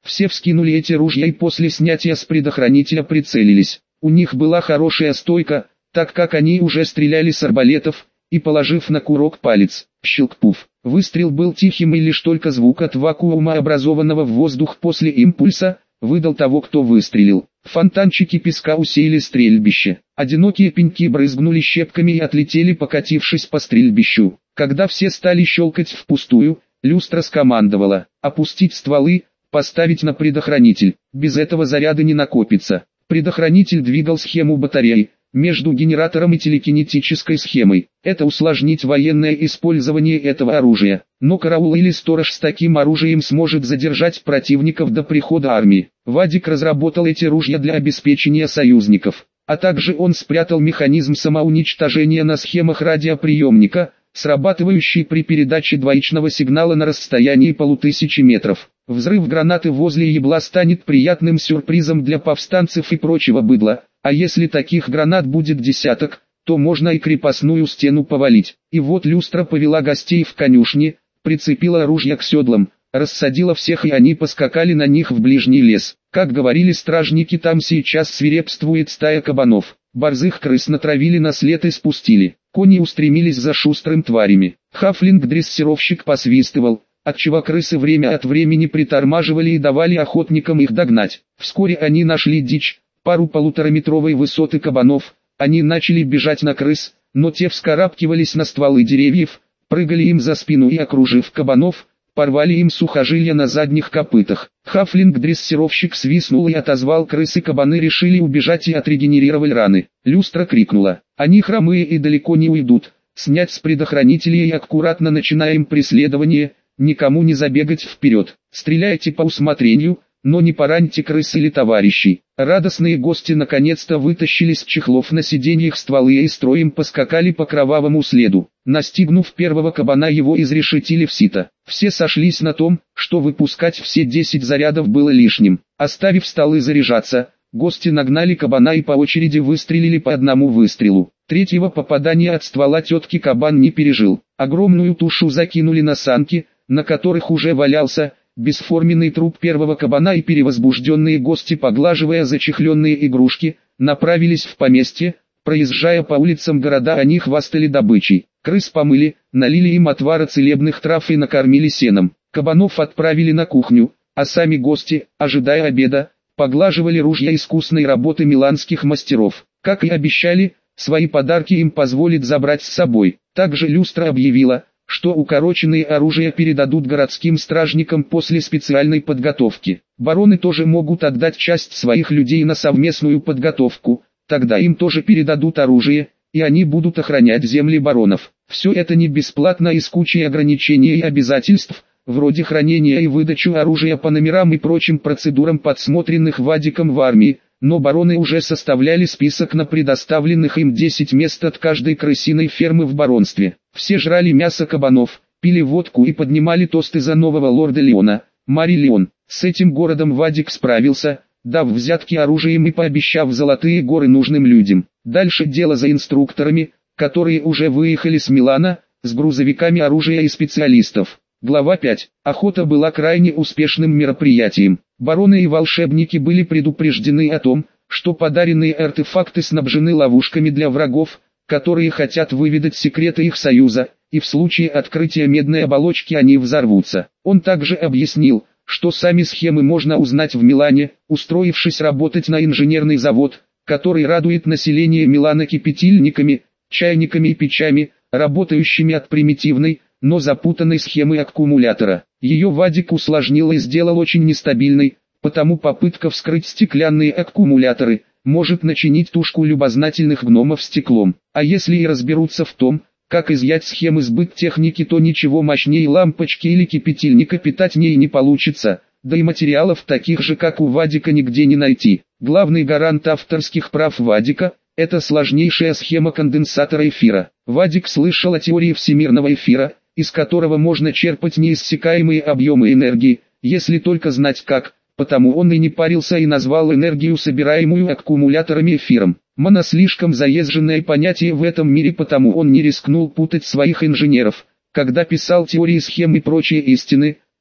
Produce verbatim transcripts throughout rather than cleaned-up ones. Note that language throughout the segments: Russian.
Все вскинули эти ружья и после снятия с предохранителя прицелились. У них была хорошая стойка, так как они уже стреляли с арбалетов, и положив на курок палец, щелк-пуф. Выстрел был тихим, и лишь только звук от вакуума, образованного в воздух после импульса, выдал того, кто выстрелил. Фонтанчики песка усеяли стрельбище. Одинокие пеньки брызгнули щепками и отлетели, покатившись по стрельбищу. Когда все стали щелкать впустую, люстра скомандовала: опустить стволы, поставить на предохранитель. Без этого заряда не накопится. Предохранитель двигал схему батареи между генератором и телекинетической схемой. Это усложнит военное использование этого оружия. Но караул или сторож с таким оружием сможет задержать противников до прихода армии. Вадик разработал эти ружья для обеспечения союзников. А также он спрятал механизм самоуничтожения на схемах радиоприемника, срабатывающий при передаче двоичного сигнала на расстоянии полутысячи метров. Взрыв гранаты возле ебла станет приятным сюрпризом для повстанцев и прочего быдла, а если таких гранат будет десяток, то можно и крепостную стену повалить. И вот люстра повела гостей в конюшни, прицепила ружья к седлам, рассадила всех, и они поскакали на них в ближний лес. Как говорили стражники, там сейчас свирепствует стая кабанов. Борзых крыс натравили на след и спустили. Кони устремились за шустрым тварями. Хафлинг-дрессировщик посвистывал, отчего крысы время от времени притормаживали и давали охотникам их догнать. Вскоре они нашли дичь, пару полутораметровой высоты кабанов. Они начали бежать на крыс, но те вскарабкивались на стволы деревьев, прыгали им за спину и, окружив кабанов, порвали им сухожилия на задних копытах. Хафлинг-дрессировщик свистнул и отозвал крысы. Кабаны решили убежать и отрегенерировали раны. Люстра крикнула: они хромые и далеко не уйдут. Снять с предохранителей и аккуратно начинаем преследование, никому не забегать вперед. Стреляйте по усмотрению, но не пораньте крыс или товарищей. Радостные гости наконец-то вытащили с чехлов на сиденьях стволы и строем поскакали по кровавому следу. Настигнув первого кабана, его изрешетили в сито. Все сошлись на том, что выпускать все десять зарядов было лишним. Оставив столы заряжаться, гости нагнали кабана и по очереди выстрелили по одному выстрелу. Третьего попадания от ствола тетки кабан не пережил. Огромную тушу закинули на санки, на которых уже валялся бесформенный труп первого кабана, и перевозбужденные гости, поглаживая зачехленные игрушки, направились в поместье. Проезжая по улицам города, они хвастали добычей. Крыс помыли, налили им отвара целебных трав и накормили сеном. Кабанов отправили на кухню, а сами гости, ожидая обеда, поглаживали ружья искусной работы миланских мастеров. Как и обещали, свои подарки им позволит забрать с собой. Также люстра объявила, что укороченные оружия передадут городским стражникам после специальной подготовки. Бароны тоже могут отдать часть своих людей на совместную подготовку, тогда им тоже передадут оружие, и они будут охранять земли баронов. Все это не бесплатно и с кучей ограничений и обязательств, вроде хранения и выдачи оружия по номерам и прочим процедурам, подсмотренных Вадиком в армии, но бароны уже составляли список на предоставленных им десять мест от каждой крысиной фермы в баронстве. Все жрали мясо кабанов, пили водку и поднимали тосты за нового лорда Леона, Мари Леон. С этим городом Вадик справился, дав взятки оружием и пообещав золотые горы нужным людям. Дальше дело за инструкторами, которые уже выехали с Милана, с грузовиками оружия и специалистов. Глава пять. Охота была крайне успешным мероприятием. Бароны и волшебники были предупреждены о том, что подаренные артефакты снабжены ловушками для врагов, которые хотят выведать секреты их союза, и в случае открытия медной оболочки они взорвутся. Он также объяснил, что сами схемы можно узнать в Милане, устроившись работать на инженерный завод, который радует население Милана кипятильниками, чайниками и печами, работающими от примитивной, но запутанной схемы аккумулятора. Ее Вадик усложнил и сделал очень нестабильной, потому попытка вскрыть стеклянные аккумуляторы может начинить тушку любознательных гномов стеклом. А если и разберутся в том, как изъять схемы сбыт техники, то ничего мощнее лампочки или кипятильника питать ней не получится, да и материалов таких же, как у Вадика, нигде не найти. Главный гарант авторских прав Вадика – это сложнейшая схема конденсатора эфира. Вадик слышал о теории всемирного эфира, из которого можно черпать неиссякаемые объемы энергии, если только знать как, потому он и не парился и назвал энергию, собираемую аккумуляторами, эфиром. Моно слишком заезженное понятие в этом мире, потому он не рискнул путать своих инженеров, когда писал теории, схем и прочие истины,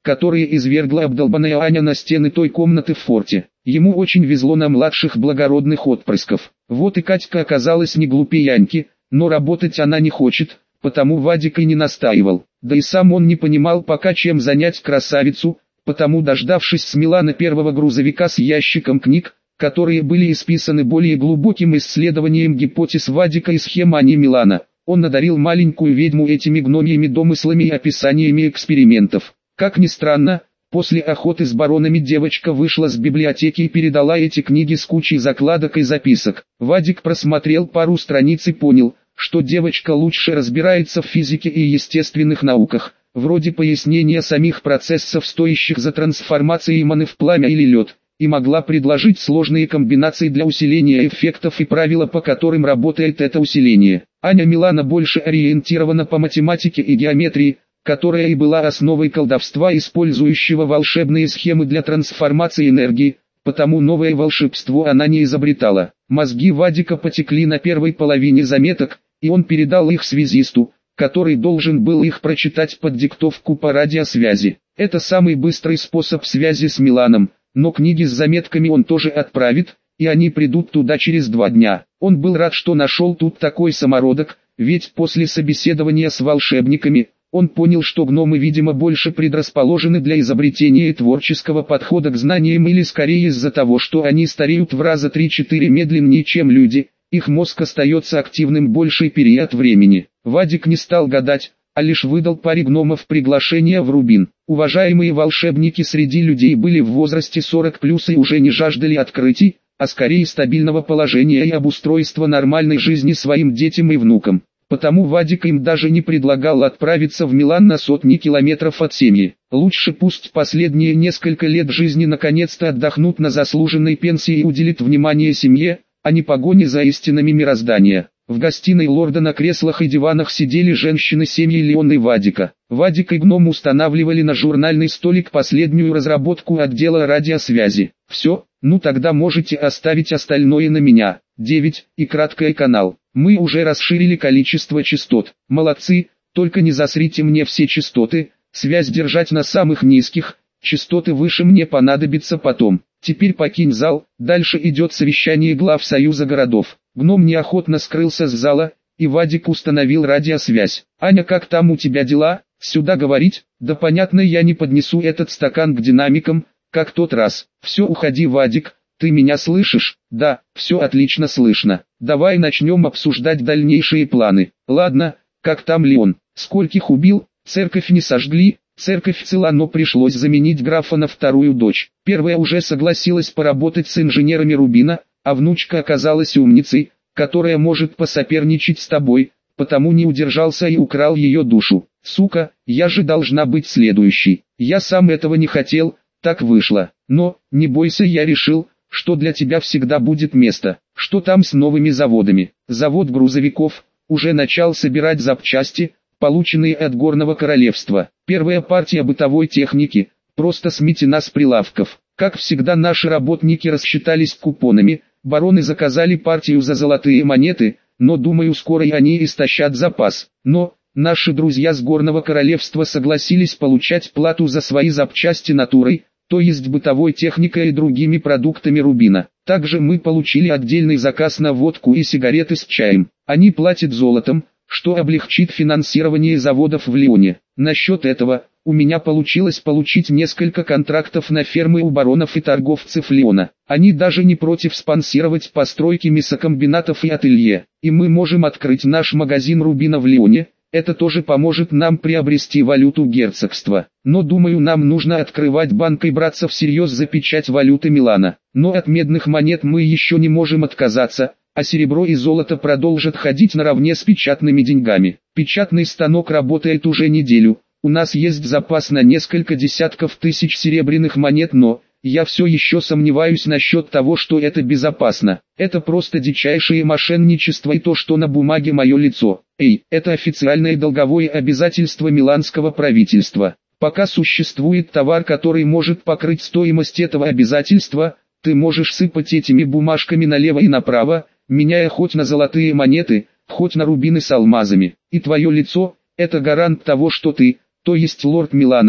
которые извергла обдолбанная Аня на стены той комнаты в форте. Ему очень везло на младших благородных отпрысков. Вот и Катька оказалась не глупее Аньки, но работать она не хочет, потому Вадик и не настаивал. Да и сам он не понимал пока, чем занять красавицу, потому, дождавшись с Милана первого грузовика с ящиком книг, которые были исписаны более глубоким исследованием гипотез Вадика и схем Ани Милана, он одарил маленькую ведьму этими гномьими домыслами и описаниями экспериментов. Как ни странно, после охоты с баронами девочка вышла с библиотеки и передала эти книги с кучей закладок и записок. Вадик просмотрел пару страниц и понял, что девочка лучше разбирается в физике и естественных науках, вроде пояснения самих процессов, стоящих за трансформацией маны в пламя или лед, и могла предложить сложные комбинации для усиления эффектов и правила, по которым работает это усиление. Аня Милана больше ориентирована по математике и геометрии, которая и была основой колдовства, использующего волшебные схемы для трансформации энергии, потому новое волшебство она не изобретала. Мозги Вадика потекли на первой половине заметок, и он передал их связисту, который должен был их прочитать под диктовку по радиосвязи. Это самый быстрый способ связи с Миланом, но книги с заметками он тоже отправит, и они придут туда через два дня. Он был рад, что нашел тут такой самородок, ведь после собеседования с волшебниками, он понял, что гномы, видимо, больше предрасположены для изобретения и творческого подхода к знаниям, или скорее из-за того, что они стареют в раза три-четыре медленнее, чем люди, их мозг остается активным больший период времени. Вадик не стал гадать, а лишь выдал паре гномов приглашение в Рубин. Уважаемые волшебники среди людей были в возрасте сорок плюс и уже не жаждали открытий, а скорее стабильного положения и обустройства нормальной жизни своим детям и внукам. Потому Вадик им даже не предлагал отправиться в Милан на сотни километров от семьи. Лучше пусть последние несколько лет жизни наконец-то отдохнут на заслуженной пенсии и уделит внимание семье, а не погоне за истинами мироздания. В гостиной лорда на креслах и диванах сидели женщины семьи Леона и Вадика. Вадик и гном устанавливали на журнальный столик последнюю разработку отдела радиосвязи. Все, ну тогда можете оставить остальное на меня. девять и краткое канал. Мы уже расширили количество частот. Молодцы, только не засрите мне все частоты, связь держать на самых низких, частоты выше мне понадобится потом. Теперь покинь зал, дальше идет совещание глав Союза городов. Гном неохотно скрылся с зала, и Вадик установил радиосвязь. «Аня, как там у тебя дела? Сюда говорить?» «Да понятно, я не поднесу этот стакан к динамикам, как тот раз». «Все, уходи, Вадик, ты меня слышишь?» «Да, все отлично слышно. Давай начнем обсуждать дальнейшие планы». «Ладно, как там Леон? Скольких убил? Церковь не сожгли?» «Церковь цела, но пришлось заменить графа на вторую дочь. Первая уже согласилась поработать с инженерами Рубина, а внучка оказалась умницей, которая может посоперничать с тобой, потому не удержался и украл ее душу. Сука, я же должна быть следующей. Я сам этого не хотел, так вышло. Но, не бойся, я решил, что для тебя всегда будет место. Что там с новыми заводами?» «Завод грузовиков уже начал собирать запчасти, полученные от Горного Королевства. Первая партия бытовой техники, просто сметена с прилавков. Как всегда, наши работники рассчитались купонами, бароны заказали партию за золотые монеты, но думаю, скоро и они истощат запас. Но, наши друзья с Горного Королевства согласились получать плату за свои запчасти натурой, то есть бытовой техникой и другими продуктами Рубина. Также мы получили отдельный заказ на водку и сигареты с чаем. Они платят золотом, что облегчит финансирование заводов в Лионе. Насчет этого, у меня получилось получить несколько контрактов на фермы у баронов и торговцев Лиона. Они даже не против спонсировать постройки мясокомбинатов и ателье. И мы можем открыть наш магазин Рубина в Лионе. Это тоже поможет нам приобрести валюту герцогства. Но думаю, нам нужно открывать банк и браться всерьез за печать валюты Милана. Но от медных монет мы еще не можем отказаться, а серебро и золото продолжат ходить наравне с печатными деньгами. Печатный станок работает уже неделю. У нас есть запас на несколько десятков тысяч серебряных монет, но я все еще сомневаюсь насчет того, что это безопасно. Это просто дичайшее мошенничество и то, что на бумаге мое лицо. Эй, это официальное долговое обязательство миланского правительства. Пока существует товар, который может покрыть стоимость этого обязательства, ты можешь сыпать этими бумажками налево и направо, меняя хоть на золотые монеты, хоть на рубины с алмазами. И твое лицо – это гарант того, что ты, то есть лорд Милана,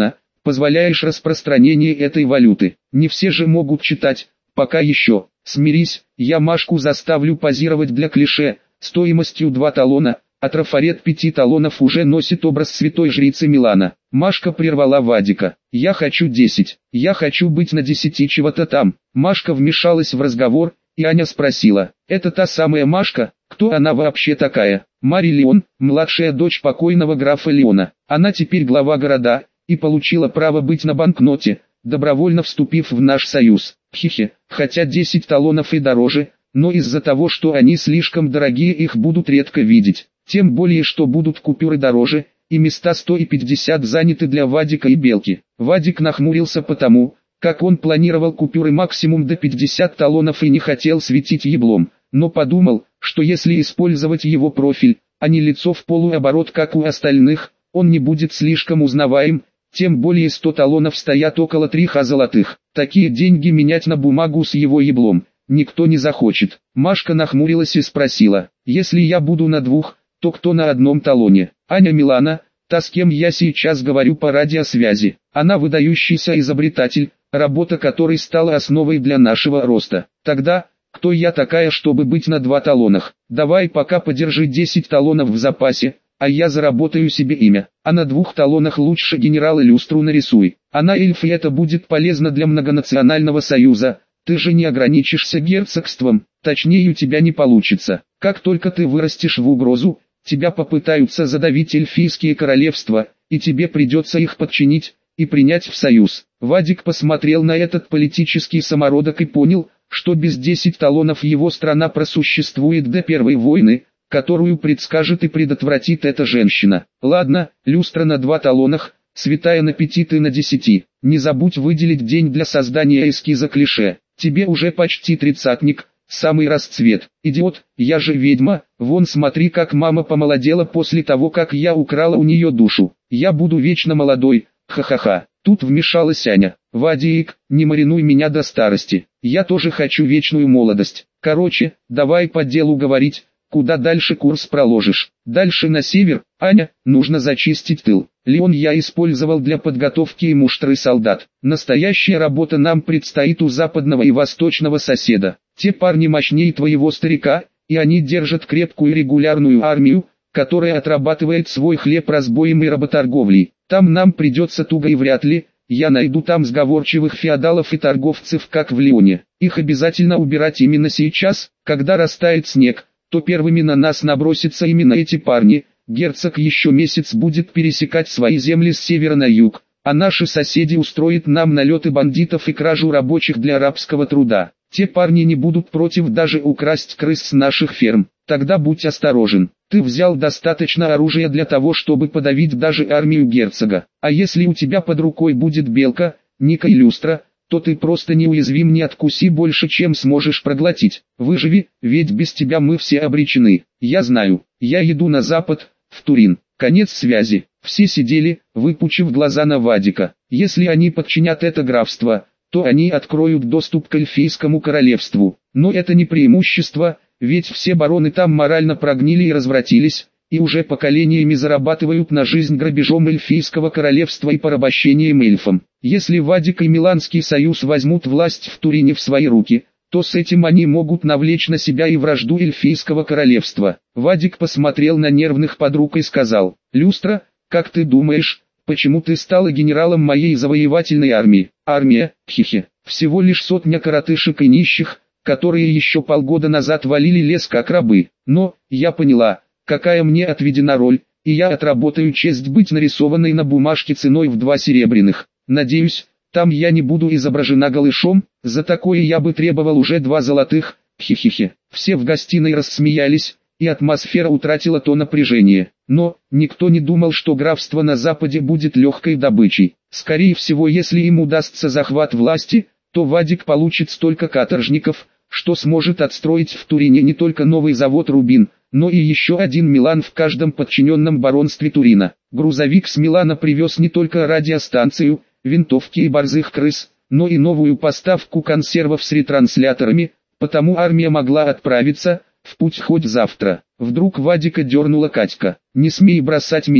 позволяешь распространение этой валюты. Не все же могут читать, пока еще. Смирись, я Машку заставлю позировать для клише, стоимостью два талона, а трафарет пяти талонов уже носит образ святой жрицы Милана. Машка прервала Вадика. Я хочу десять, я хочу быть на десяти чего-то там. Машка вмешалась в разговор, и Аня спросила, это та самая Машка, кто она вообще такая? Мари Леон, младшая дочь покойного графа Леона. Она теперь глава города, и получила право быть на банкноте, добровольно вступив в наш союз. Хихи, хотя десять талонов и дороже, но из-за того, что они слишком дорогие, их будут редко видеть. Тем более, что будут купюры дороже, и места сто и пятьдесят заняты для Вадика и Белки. Вадик нахмурился потому, как он планировал купюры максимум до пятидесяти талонов и не хотел светить еблом, но подумал, что если использовать его профиль, а не лицо в полуоборот как у остальных, он не будет слишком узнаваем, тем более сто талонов стоят около трех золотых. Такие деньги менять на бумагу с его еблом никто не захочет. Машка нахмурилась и спросила, если я буду на двух, то кто на одном талоне? Аня Милана, та, с кем я сейчас говорю по радиосвязи. Она выдающийся изобретатель, работа которой стала основой для нашего роста. Тогда, кто я такая, чтобы быть на два талонах? Давай пока подержи десять талонов в запасе, а я заработаю себе имя. А на двух талонах лучше генерала люстру нарисуй. Она эльф, и это будет полезно для многонационального союза. Ты же не ограничишься герцогством, точнее у тебя не получится. Как только ты вырастешь в угрозу, тебя попытаются задавить эльфийские королевства, и тебе придется их подчинить и принять в союз. Вадик посмотрел на этот политический самородок и понял, что без десяти талонов его страна просуществует до первой войны, которую предскажет и предотвратит эта женщина. Ладно, люстра на два талонах, святая на пяти, ты на десяти. Не забудь выделить день для создания эскиза клише. Тебе уже почти тридцатник, самый расцвет. Идиот, я же ведьма, вон смотри, как мама помолодела после того, как я украла у нее душу. Я буду вечно молодой, ха-ха-ха. Тут вмешалась Аня. Вадик, не маринуй меня до старости. Я тоже хочу вечную молодость. Короче, давай по делу говорить. Куда дальше курс проложишь? Дальше на север, Аня, нужно зачистить тыл. Леон я использовал для подготовки и муштры солдат. Настоящая работа нам предстоит у западного и восточного соседа. Те парни мощнее твоего старика, и они держат крепкую регулярную армию, которая отрабатывает свой хлеб разбоем и работорговлей. Там нам придется туго и вряд ли, я найду там сговорчивых феодалов и торговцев, как в Леоне. Их обязательно убирать именно сейчас, когда растает снег, то первыми на нас набросятся именно эти парни. Герцог еще месяц будет пересекать свои земли с севера на юг, а наши соседи устроят нам налеты бандитов и кражу рабочих для рабского труда. Те парни не будут против даже украсть крыс с наших ферм. Тогда будь осторожен. Ты взял достаточно оружия для того, чтобы подавить даже армию герцога. А если у тебя под рукой будет Белка, Ника и Люстра, то ты просто неуязвим, не откуси больше, чем сможешь проглотить. Выживи, ведь без тебя мы все обречены. Я знаю, я иду на запад, в Турин. Конец связи. Все сидели, выпучив глаза на Вадика. Если они подчинят это графство, то они откроют доступ к эльфийскому королевству. Но это не преимущество, ведь все бароны там морально прогнили и развратились, и уже поколениями зарабатывают на жизнь грабежом эльфийского королевства и порабощением эльфам. Если Вадик и Миланский союз возьмут власть в Турине в свои руки, то с этим они могут навлечь на себя и вражду эльфийского королевства. Вадик посмотрел на нервных подруг и сказал: «Люстра, как ты думаешь, почему ты стала генералом моей завоевательной армии?» «Армия, хихи, всего лишь сотня коротышек и нищих, которые еще полгода назад валили лес как рабы. Но, я поняла, какая мне отведена роль, и я отработаю честь быть нарисованной на бумажке ценой в два серебряных. Надеюсь, там я не буду изображена голышом, за такое я бы требовал уже два золотых, хихихи». Все в гостиной рассмеялись, и атмосфера утратила то напряжение. Но, никто не думал, что графство на западе будет легкой добычей. Скорее всего, если им удастся захват власти, то Вадик получит столько каторжников, что сможет отстроить в Турине не только новый завод «Рубин», но и еще один Милан в каждом подчиненном баронстве Турина. Грузовик с Милана привез не только радиостанцию, винтовки и борзых крыс, но и новую поставку консервов с ретрансляторами, потому армия могла отправиться в путь хоть завтра. Вдруг Вадика дернула Катька. «Не смей бросать меня,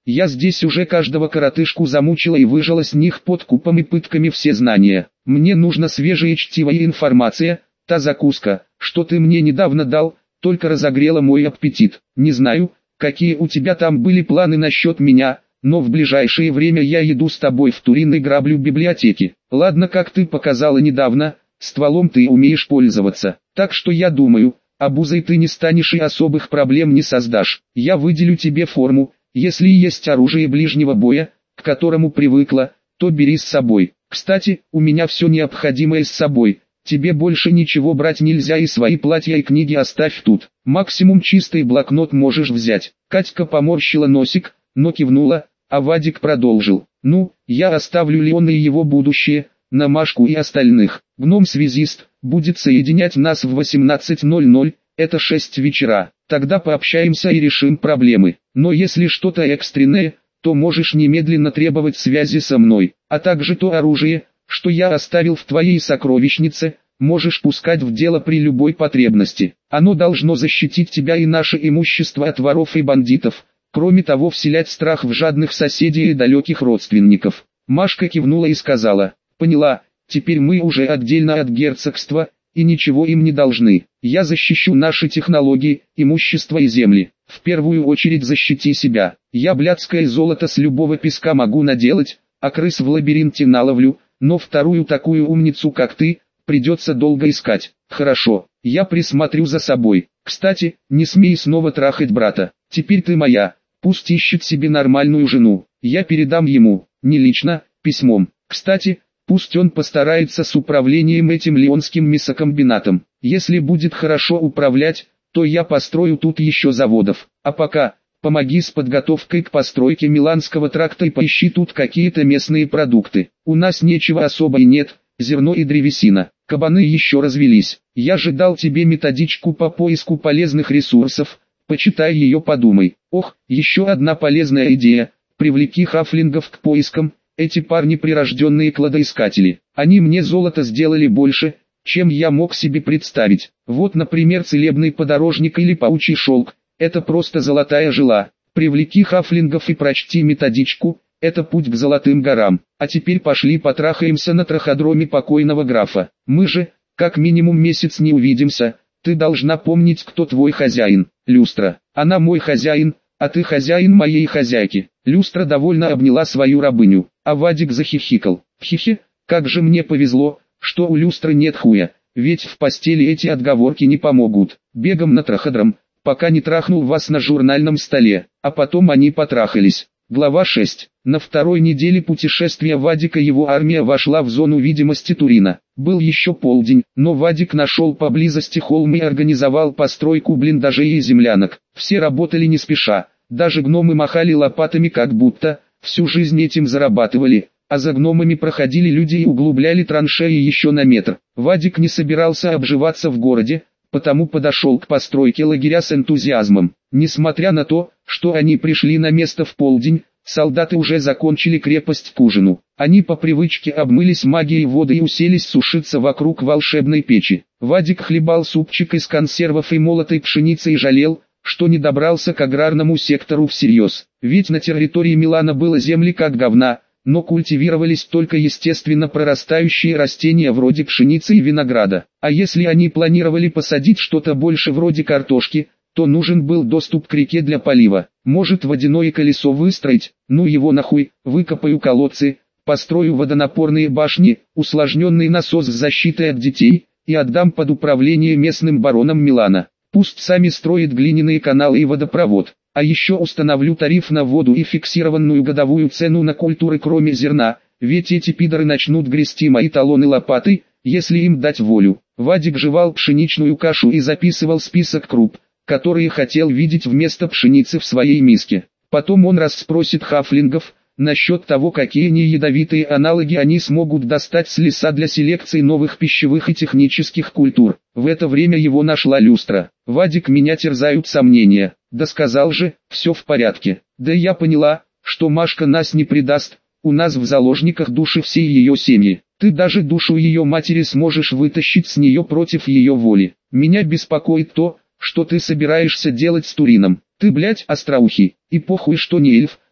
Я здесь уже каждого коротышку замучила и выжила с них подкупом и пытками все знания. Мне нужна свежая чтивая информация, та закуска, что ты мне недавно дал, только разогрела мой аппетит. Не знаю, какие у тебя там были планы насчет меня, но в ближайшее время я иду с тобой в Турин и граблю библиотеки. Ладно, как ты показала недавно, стволом ты умеешь пользоваться, так что я думаю, обузой ты не станешь и особых проблем не создашь. Я выделю тебе форму, если есть оружие ближнего боя, к которому привыкла, то бери с собой. Кстати, у меня все необходимое с собой. Тебе больше ничего брать нельзя и свои платья и книги оставь тут. Максимум чистый блокнот можешь взять. Катька поморщила носик, но кивнула, а Вадик продолжил. Ну, я оставлю Леона и его будущее, на Машку и остальных. Гном-связист будет соединять нас в восемнадцать ноль ноль, это шесть вечера. Тогда пообщаемся и решим проблемы. Но если что-то экстренное, то можешь немедленно требовать связи со мной, а также то оружие, что я оставил в твоей сокровищнице, можешь пускать в дело при любой потребности. Оно должно защитить тебя и наше имущество от воров и бандитов, кроме того вселять страх в жадных соседей и далеких родственников. Машка кивнула и сказала, поняла, теперь мы уже отдельно от герцогства, и ничего им не должны. Я защищу наши технологии, имущество и земли. В первую очередь защити себя. Я блядское золото с любого песка могу наделать, а крыс в лабиринте наловлю, но вторую такую умницу как ты, придется долго искать. Хорошо, я присмотрю за собой. Кстати, не смей снова трахать брата. Теперь ты моя. Пусть ищет себе нормальную жену. Я передам ему, не лично, письмом. Кстати, пусть он постарается с управлением этим леонским мясокомбинатом. Если будет хорошо управлять, то я построю тут еще заводов. А пока, помоги с подготовкой к постройке Миланского тракта и поищи тут какие-то местные продукты. У нас нечего особо и нет, зерно и древесина. Кабаны еще развелись. Я же дал тебе методичку по поиску полезных ресурсов, почитай ее, подумай. Ох, еще одна полезная идея, привлеки хафлингов к поискам. Эти парни прирожденные кладоискатели. Они мне золото сделали больше, чем я мог себе представить. Вот, например, целебный подорожник или паучий шелк. Это просто золотая жила. Привлеки хафлингов и прочти методичку. Это путь к золотым горам. А теперь пошли потрахаемся на траходроме покойного графа. Мы же, как минимум месяц не увидимся. Ты должна помнить, кто твой хозяин. Люстра. Она мой хозяин, а ты хозяин моей хозяйки. Люстра довольно обняла свою рабыню, а Вадик захихикал. Хихи, как же мне повезло, что у Люстры нет хуя, ведь в постели эти отговорки не помогут. Бегом на траходром, пока не трахнул вас на журнальном столе, а потом они потрахались. Глава шесть. На второй неделе путешествия Вадика его армия вошла в зону видимости Турина. Был еще полдень, но Вадик нашел поблизости холм и организовал постройку блиндажей и землянок. Все работали не спеша, даже гномы махали лопатами как будто всю жизнь этим зарабатывали, а за гномами проходили люди и углубляли траншеи еще на метр. Вадик не собирался обживаться в городе, потому подошел к постройке лагеря с энтузиазмом. Несмотря на то, что они пришли на место в полдень, солдаты уже закончили крепость к ужину. Они по привычке обмылись магией воды и уселись сушиться вокруг волшебной печи. Вадик хлебал супчик из консервов и молотой пшеницы и жалел, что не добрался к аграрному сектору всерьез. Ведь на территории Милана было земли как говна, но культивировались только естественно прорастающие растения вроде пшеницы и винограда. А если они планировали посадить что-то больше вроде картошки, то нужен был доступ к реке для полива. Может, водяное колесо выстроить? Ну его нахуй, выкопаю колодцы, построю водонапорные башни, усложненный насос с защитой от детей, и отдам под управление местным баронам Милана. Пусть сами строят глиняные каналы и водопровод. А еще установлю тариф на воду и фиксированную годовую цену на культуры кроме зерна, ведь эти пидоры начнут грести мои талоны лопатой, если им дать волю. Вадик жевал пшеничную кашу и записывал список круп, которые хотел видеть вместо пшеницы в своей миске. Потом он расспросит хафлингов насчет того, какие неядовитые аналоги они смогут достать с леса для селекции новых пищевых и технических культур. В это время его нашла Люстра. Вадик, меня терзают сомнения. Да сказал же, все в порядке. Да я поняла, что Машка нас не предаст, у нас в заложниках души всей ее семьи. Ты даже душу ее матери сможешь вытащить с нее против ее воли. Меня беспокоит то, что ты собираешься делать с Турином. Ты, блядь, остроухий, и похуй, что не эльф,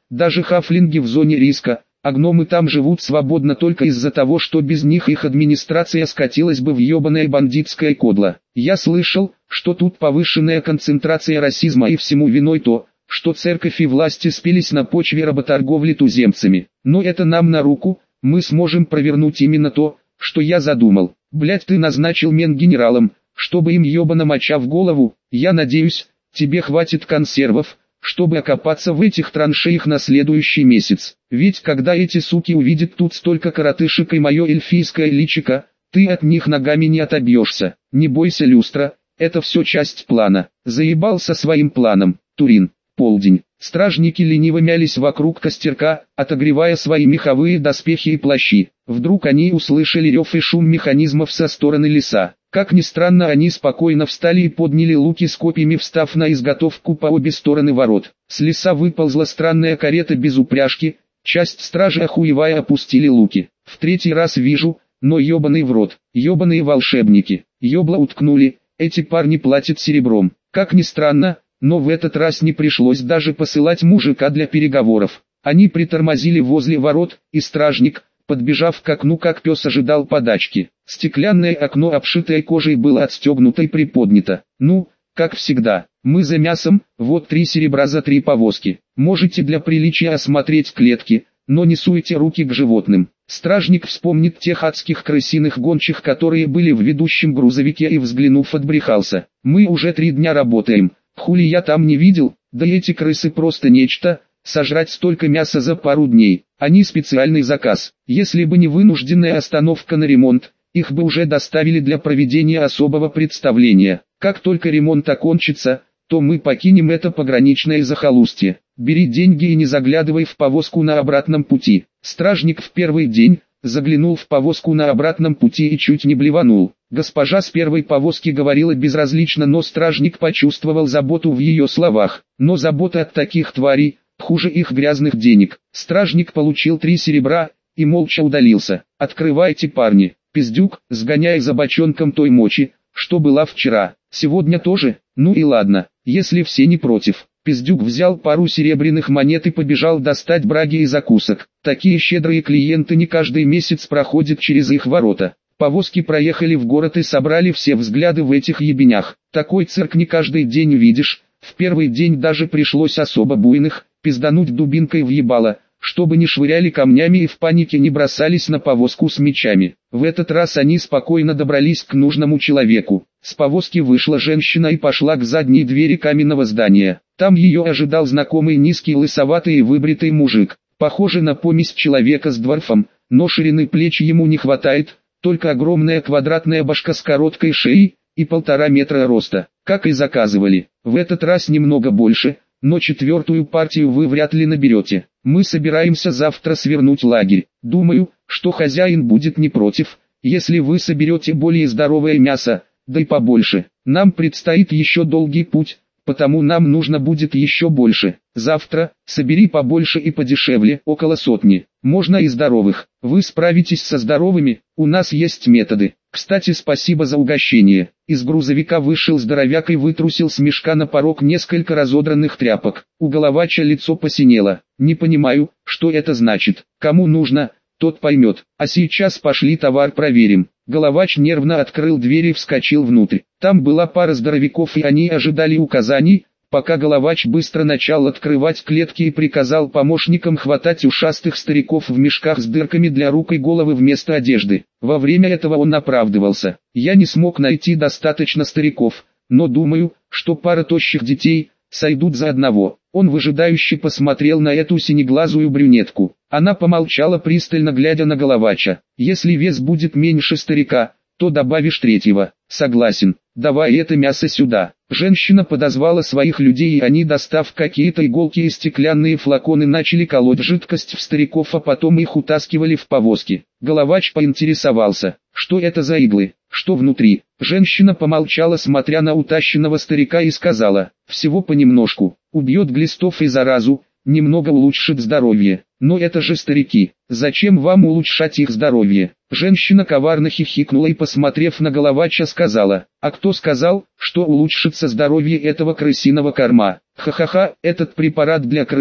Даже хафлинги в зоне риска, а гномы там живут свободно только из-за того, что без них их администрация скатилась бы в ебаное бандитское кодло. Я слышал, что тут повышенная концентрация расизма и всему виной то, что церковь и власти спелись на почве работорговли туземцами. Но это нам на руку, мы сможем провернуть именно то, что я задумал. Блять, ты назначил мен генералом, чтобы им ебано моча в голову. Я надеюсь, тебе хватит консервов, чтобы окопаться в этих траншеях на следующий месяц. Ведь когда эти суки увидят тут столько коротышек и мое эльфийское личико, ты от них ногами не отобьешься. Не бойся, люстра, это все часть плана. Заебал со своим планом, Турин. Полдень. Стражники лениво мялись вокруг костерка, отогревая свои меховые доспехи и плащи. Вдруг они услышали рев и шум механизмов со стороны леса. Как ни странно, они спокойно встали и подняли луки с копьями, встав на изготовку по обе стороны ворот. С леса выползла странная карета без упряжки, часть стражи охуевая опустили луки. В третий раз вижу, но ебаный в рот, ебаные волшебники, ебла уткнули, эти парни платят серебром. Как ни странно, но в этот раз не пришлось даже посылать мужика для переговоров. Они притормозили возле ворот, и стражник, подбежав к окну как пес, ожидал подачки. Стеклянное окно, обшитое кожей, было отстегнуто и приподнято. Ну, как всегда, мы за мясом, вот три серебра за три повозки. Можете для приличия осмотреть клетки, но не суйте руки к животным. Стражник вспомнит тех адских крысиных гончих, которые были в ведущем грузовике, и, взглянув, отбрехался. Мы уже три дня работаем. Хули я там не видел, да эти крысы просто нечто, сожрать столько мяса за пару дней. Они специальный заказ. Если бы не вынужденная остановка на ремонт, их бы уже доставили для проведения особого представления. Как только ремонт окончится, то мы покинем это пограничное захолустье. Бери деньги и не заглядывай в повозку на обратном пути. Стражник в первый день заглянул в повозку на обратном пути и чуть не блеванул. Госпожа с первой повозки говорила безразлично, но стражник почувствовал заботу в ее словах. Но забота от таких тварей хуже их грязных денег. Стражник получил три серебра и молча удалился. «Открывайте, парни!» Пиздюк, сгоняй за бочонком той мочи, что была вчера. «Сегодня тоже? Ну и ладно, если все не против». Пиздюк взял пару серебряных монет и побежал достать браги и закусок. Такие щедрые клиенты не каждый месяц проходят через их ворота. Повозки проехали в город и собрали все взгляды в этих ебенях. Такой цирк не каждый день увидишь. В первый день даже пришлось особо буйных пиздануть дубинкой в ебало, чтобы не швыряли камнями и в панике не бросались на повозку с мечами. В этот раз они спокойно добрались к нужному человеку. С повозки вышла женщина и пошла к задней двери каменного здания. Там ее ожидал знакомый низкий лысоватый и выбритый мужик, похожий на помесь человека с дворфом, но ширины плеч ему не хватает, только огромная квадратная башка с короткой шеей и полтора метра роста, как и заказывали. В этот раз немного больше, но четвертую партию вы вряд ли наберете. Мы собираемся завтра свернуть лагерь. Думаю, что хозяин будет не против, если вы соберете более здоровое мясо, да и побольше. Нам предстоит еще долгий путь, потому нам нужно будет еще больше. Завтра собери побольше и подешевле, около сотни. Можно и здоровых. Вы справитесь со здоровыми, у нас есть методы. Кстати, спасибо за угощение. Из грузовика вышел здоровяк и вытрусил с мешка на порог несколько разодранных тряпок. У головача лицо посинело. Не понимаю, что это значит. Кому нужно, тот поймет. А сейчас пошли товар проверим. Головач нервно открыл дверь и вскочил внутрь. Там была пара здоровяков, и они ожидали указаний, пока Головач быстро начал открывать клетки и приказал помощникам хватать ушастых стариков в мешках с дырками для рук и головы вместо одежды. Во время этого он оправдывался: «Я не смог найти достаточно стариков, но думаю, что пара тощих детей сойдут за одного». Он выжидающе посмотрел на эту синеглазую брюнетку. Она помолчала, пристально глядя на Головача. «Если вес будет меньше старика, то добавишь третьего». «Согласен, давай это мясо сюда». Женщина подозвала своих людей, и они, достав какие-то иголки и стеклянные флаконы, начали колоть жидкость в стариков, а потом их утаскивали в повозки. Головач поинтересовался: «Что это за иглы? Что внутри?» Женщина помолчала, смотря на утащенного старика, и сказала: «Всего понемножку. Убьет глистов и заразу, немного улучшит здоровье. Но это же старики, зачем вам улучшать их здоровье?» Женщина коварно хихикнула и, посмотрев на Головача, сказала: «А кто сказал, что улучшится здоровье этого крысиного корма? Ха-ха-ха, этот препарат для крыс,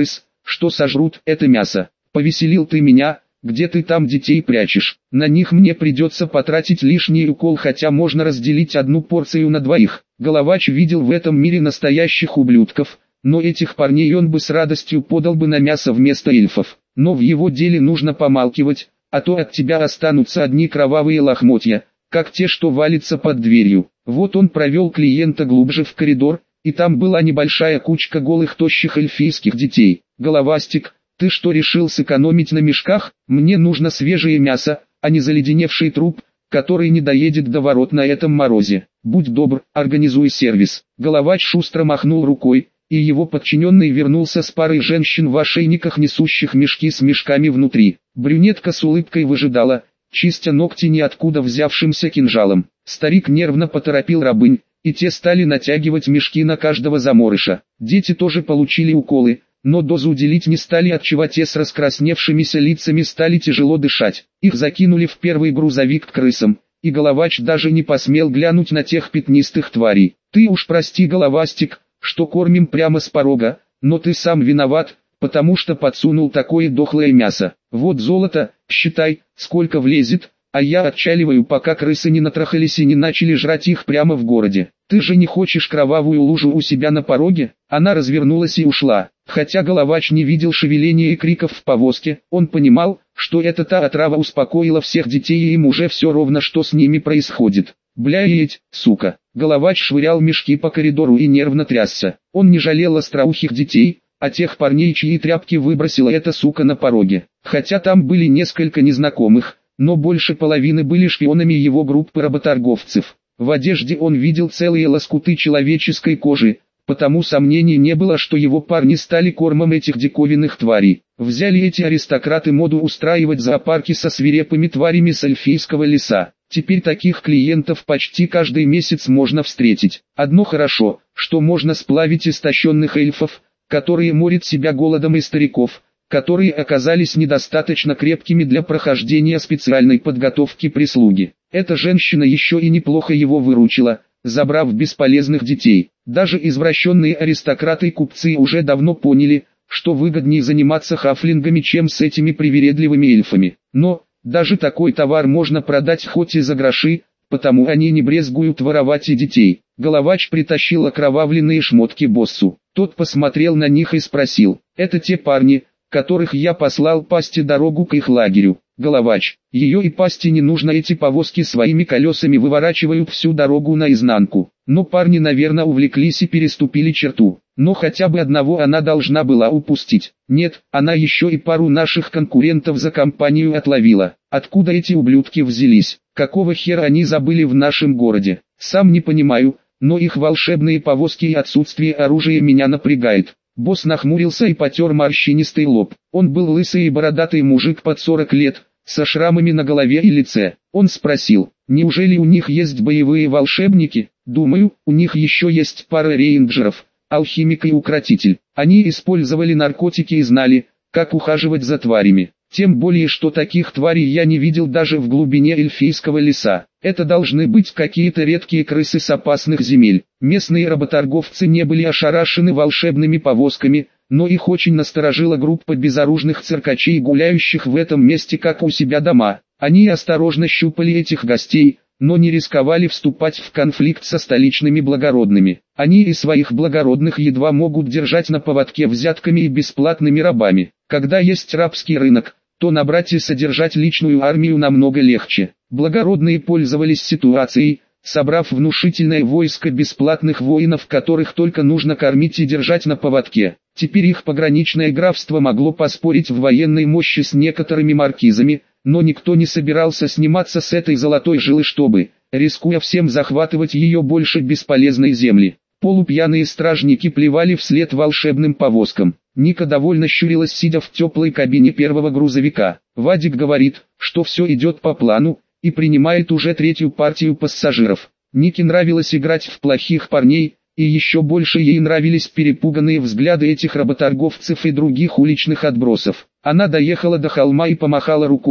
что сожрут это мясо. Повеселил ты меня, где ты там детей прячешь? На них мне придется потратить лишний укол, хотя можно разделить одну порцию на двоих. Головач видел в этом мире настоящих ублюдков, но этих парней он бы с радостью подал бы на мясо вместо эльфов. Но в его деле нужно помалкивать, а то от тебя останутся одни кровавые лохмотья, как те, что валятся под дверью. Вот он провел клиента глубже в коридор, и там была небольшая кучка голых тощих эльфийских детей. Головастик, ты что, решил сэкономить на мешках? Мне нужно свежее мясо, а не заледеневший труп, который не доедет до ворот на этом морозе. Будь добр, организуй сервис. Головач шустро махнул рукой, и его подчиненный вернулся с парой женщин в ошейниках, несущих мешки с мешками внутри. Брюнетка с улыбкой выжидала, чистя ногти ниоткуда взявшимся кинжалом. Старик нервно поторопил рабынь, и те стали натягивать мешки на каждого заморыша. Дети тоже получили уколы, но дозу делить не стали, отчего те с раскрасневшимися лицами стали тяжело дышать. Их закинули в первый грузовик к крысам, и Головач даже не посмел глянуть на тех пятнистых тварей. Ты уж прости, Головастик, что кормим прямо с порога, но ты сам виноват, потому что подсунул такое дохлое мясо. Вот золото, считай, сколько влезет, а я отчаливаю, пока крысы не натрахались и не начали жрать их прямо в городе. Ты же не хочешь кровавую лужу у себя на пороге? Она развернулась и ушла. Хотя Головач не видел шевеления и криков в повозке, он понимал, что эта та отрава успокоила всех детей, и им уже все ровно, что с ними происходит. Блядь, сука. Головач швырял мешки по коридору и нервно трясся. Он не жалел остроухих детей, а тех парней, чьи тряпки выбросила эта сука на пороге. Хотя там были несколько незнакомых, но больше половины были шпионами его группы работорговцев. В одежде он видел целые лоскуты человеческой кожи, потому сомнений не было, что его парни стали кормом этих диковинных тварей. Взяли эти аристократы моду устраивать зоопарки со свирепыми тварями с эльфийского леса. Теперь таких клиентов почти каждый месяц можно встретить. Одно хорошо, что можно сплавить истощенных эльфов, которые морят себя голодом, и стариков, которые оказались недостаточно крепкими для прохождения специальной подготовки прислуги. Эта женщина еще и неплохо его выручила, забрав бесполезных детей. Даже извращенные аристократы и купцы уже давно поняли, что выгоднее заниматься хафлингами, чем с этими привередливыми эльфами. Но даже такой товар можно продать хоть и за гроши, потому они не брезгуют воровать и детей. Головач притащил окровавленные шмотки боссу. Тот посмотрел на них и спросил: «Это те парни, которых я послал пасти дорогу к их лагерю?» Головач: «Ее и пасти не нужно, эти повозки своими колесами выворачивают всю дорогу наизнанку». Но парни, наверное, увлеклись и переступили черту. Но хотя бы одного она должна была упустить. Нет, она еще и пару наших конкурентов за компанию отловила. Откуда эти ублюдки взялись? Какого хера они забыли в нашем городе? Сам не понимаю, но их волшебные повозки и отсутствие оружия меня напрягает. Босс нахмурился и потер морщинистый лоб. Он был лысый и бородатый мужик под сорок лет, со шрамами на голове и лице. Он спросил: «Неужели у них есть боевые волшебники?» «Думаю, у них еще есть пара рейнджеров, алхимик и укротитель. Они использовали наркотики и знали, как ухаживать за тварями. Тем более, что таких тварей я не видел даже в глубине эльфийского леса. Это должны быть какие-то редкие крысы с опасных земель». Местные работорговцы не были ошарашены волшебными повозками, но их очень насторожила группа безоружных циркачей, гуляющих в этом месте как у себя дома. Они осторожно щупали этих гостей, но не рисковали вступать в конфликт со столичными благородными. Они и своих благородных едва могут держать на поводке взятками и бесплатными рабами. Когда есть рабский рынок, то набрать и содержать личную армию намного легче. Благородные пользовались ситуацией, собрав внушительное войско бесплатных воинов, которых только нужно кормить и держать на поводке. Теперь их пограничное графство могло поспорить в военной мощи с некоторыми маркизами, но никто не собирался сниматься с этой золотой жилы, чтобы, рискуя всем, захватывать ее больше бесполезной земли. Полупьяные стражники плевали вслед волшебным повозкам. Ника довольно щурилась, сидя в теплой кабине первого грузовика. Вадик говорит, что все идет по плану, и принимает уже третью партию пассажиров. Нике нравилось играть в плохих парней, и еще больше ей нравились перепуганные взгляды этих работорговцев и других уличных отбросов. Она доехала до холма и помахала рукой,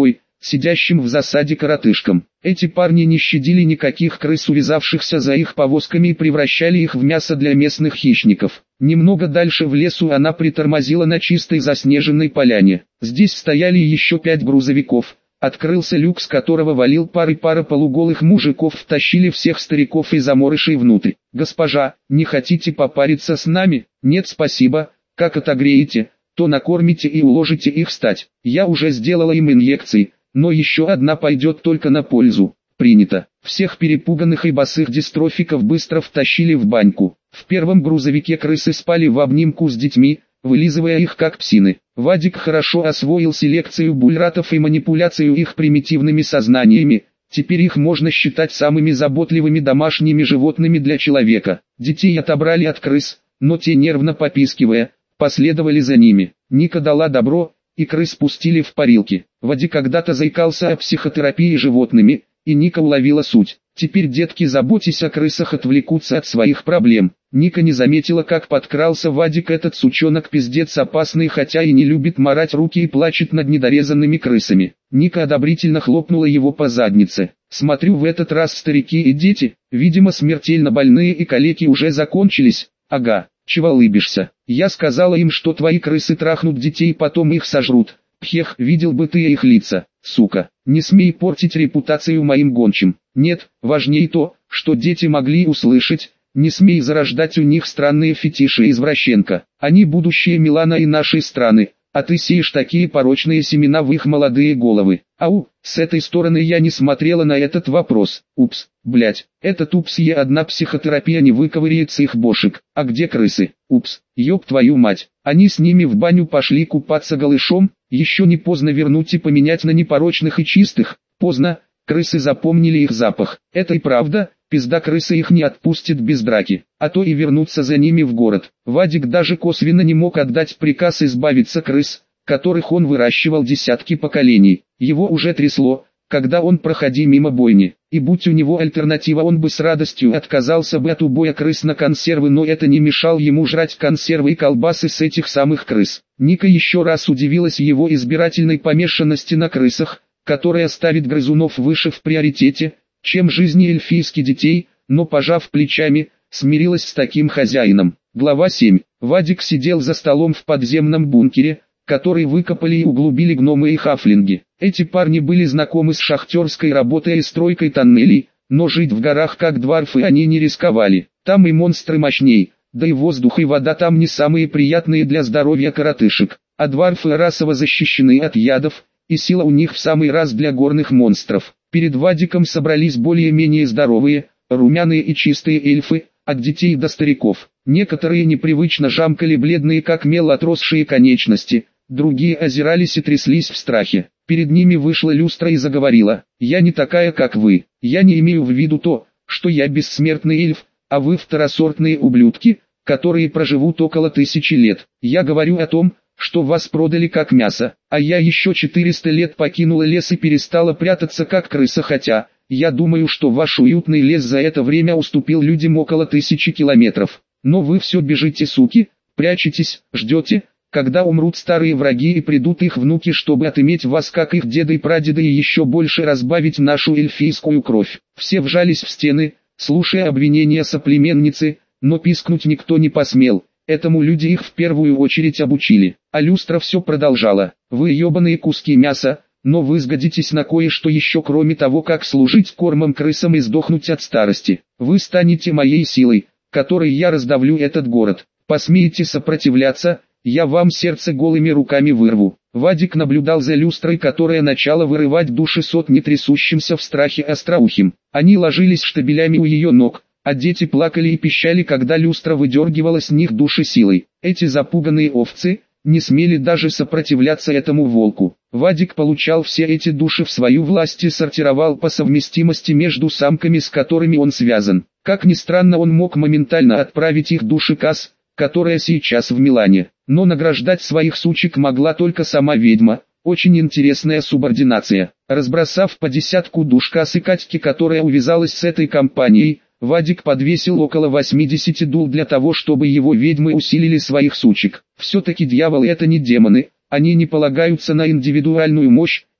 сидящим в засаде коротышкам. Эти парни не щадили никаких крыс, увязавшихся за их повозками, и превращали их в мясо для местных хищников. Немного дальше в лесу она притормозила на чистой заснеженной поляне. Здесь стояли еще пять грузовиков. Открылся люк, с которого валил пар, и пара полуголых мужиков втащили всех стариков и заморышей внутрь. «Госпожа, не хотите попариться с нами?» «Нет, спасибо. Как отогреете, то накормите и уложите их спать. Я уже сделала им инъекции, но еще одна пойдет только на пользу». «Принято». Всех перепуганных и босых дистрофиков быстро втащили в баньку. В первом грузовике крысы спали в обнимку с детьми, вылизывая их как псины. Вадик хорошо освоил селекцию бульратов и манипуляцию их примитивными сознаниями. Теперь их можно считать самыми заботливыми домашними животными для человека. Детей отобрали от крыс, но те, нервно попискивая, последовали за ними. Ника дала добро, и крыс пустили в парилки. Вадик когда-то заикался о психотерапии животными, и Ника уловила суть. Теперь детки, заботясь о крысах, отвлекутся от своих проблем. Ника не заметила, как подкрался Вадик. Этот сучонок пиздец опасный, хотя и не любит марать руки и плачет над недорезанными крысами. Ника одобрительно хлопнула его по заднице. «Смотрю, в этот раз старики и дети, видимо смертельно больные и калеки, уже закончились». «Ага, чего улыбишься? Я сказала им, что твои крысы трахнут детей, потом их сожрут. Пхех, видел бы ты их лица, сука. Не смей портить репутацию моим гончим. Нет, важнее то, что дети могли услышать. Не смей зарождать у них странные фетиши, извращенка. Они будущее Милана и нашей страны, а ты сеешь такие порочные семена в их молодые головы». «Ау, с этой стороны я не смотрела на этот вопрос. Упс, блять, этот упс, е одна психотерапия не выковыряет с их бошек. А где крысы? Упс, ёб твою мать». Они с ними в баню пошли купаться голышом. Еще не поздно вернуть и поменять на непорочных и чистых. Поздно, крысы запомнили их запах. Это и правда. Пизда, крысы их не отпустит без драки, а то и вернуться за ними в город. Вадик даже косвенно не мог отдать приказ избавиться крыс, которых он выращивал десятки поколений. Его уже трясло, когда он проходил мимо бойни, и будь у него альтернатива, он бы с радостью отказался бы от убоя крыс на консервы, но это не мешало ему жрать консервы и колбасы с этих самых крыс. Ника еще раз удивилась его избирательной помешанности на крысах, которая ставит грызунов выше в приоритете, чем жизни эльфийских детей, но, пожав плечами, смирилась с таким хозяином. Глава семь. Вадик сидел за столом в подземном бункере, который выкопали и углубили гномы и хафлинги. Эти парни были знакомы с шахтерской работой и стройкой тоннелей, но жить в горах как дварфы они не рисковали. Там и монстры мощней, да и воздух и вода там не самые приятные для здоровья коротышек, а дварфы расово защищены от ядов, и сила у них в самый раз для горных монстров. Перед Вадиком собрались более-менее здоровые, румяные и чистые эльфы, от детей до стариков. Некоторые непривычно жамкали бледные как мел отросшие конечности, другие озирались и тряслись в страхе. Перед ними вышла люстра и заговорила: «Я не такая, как вы. Я не имею в виду то, что я бессмертный эльф, а вы второсортные ублюдки, которые проживут около тысячи лет. Я говорю о том, что вас продали как мясо, а я еще четыреста лет покинула лес и перестала прятаться как крыса, хотя, я думаю, что ваш уютный лес за это время уступил людям около тысячи километров. Но вы все бежите, суки, прячетесь, ждете, когда умрут старые враги и придут их внуки, чтобы отыметь вас как их деды и прадеды и еще больше разбавить нашу эльфийскую кровь». Все вжались в стены, слушая обвинения соплеменницы, но пискнуть никто не посмел. Этому люди их в первую очередь обучили. А люстра все продолжала: «Вы ебаные куски мяса, но вы сгодитесь на кое-что еще, кроме того, как служить кормом крысам и сдохнуть от старости. Вы станете моей силой, которой я раздавлю этот город. Посмеете сопротивляться, я вам сердце голыми руками вырву». Вадик наблюдал за люстрой, которая начала вырывать души сотни трясущимся в страхе остроухим. Они ложились штабелями у ее ног, а дети плакали и пищали, когда люстра выдергивала с них души силой. Эти запуганные овцы не смели даже сопротивляться этому волку. Вадик получал все эти души в свою власть и сортировал по совместимости между самками, с которыми он связан. Как ни странно, он мог моментально отправить их души Кас, которая сейчас в Милане. Но награждать своих сучек могла только сама ведьма. Очень интересная субординация. Разбросав по десятку душ Кас и Катьки, которая увязалась с этой компанией, Вадик подвесил около восьмидесяти дул для того, чтобы его ведьмы усилили своих сучек. Все-таки дьяволы — это не демоны, они не полагаются на индивидуальную мощь,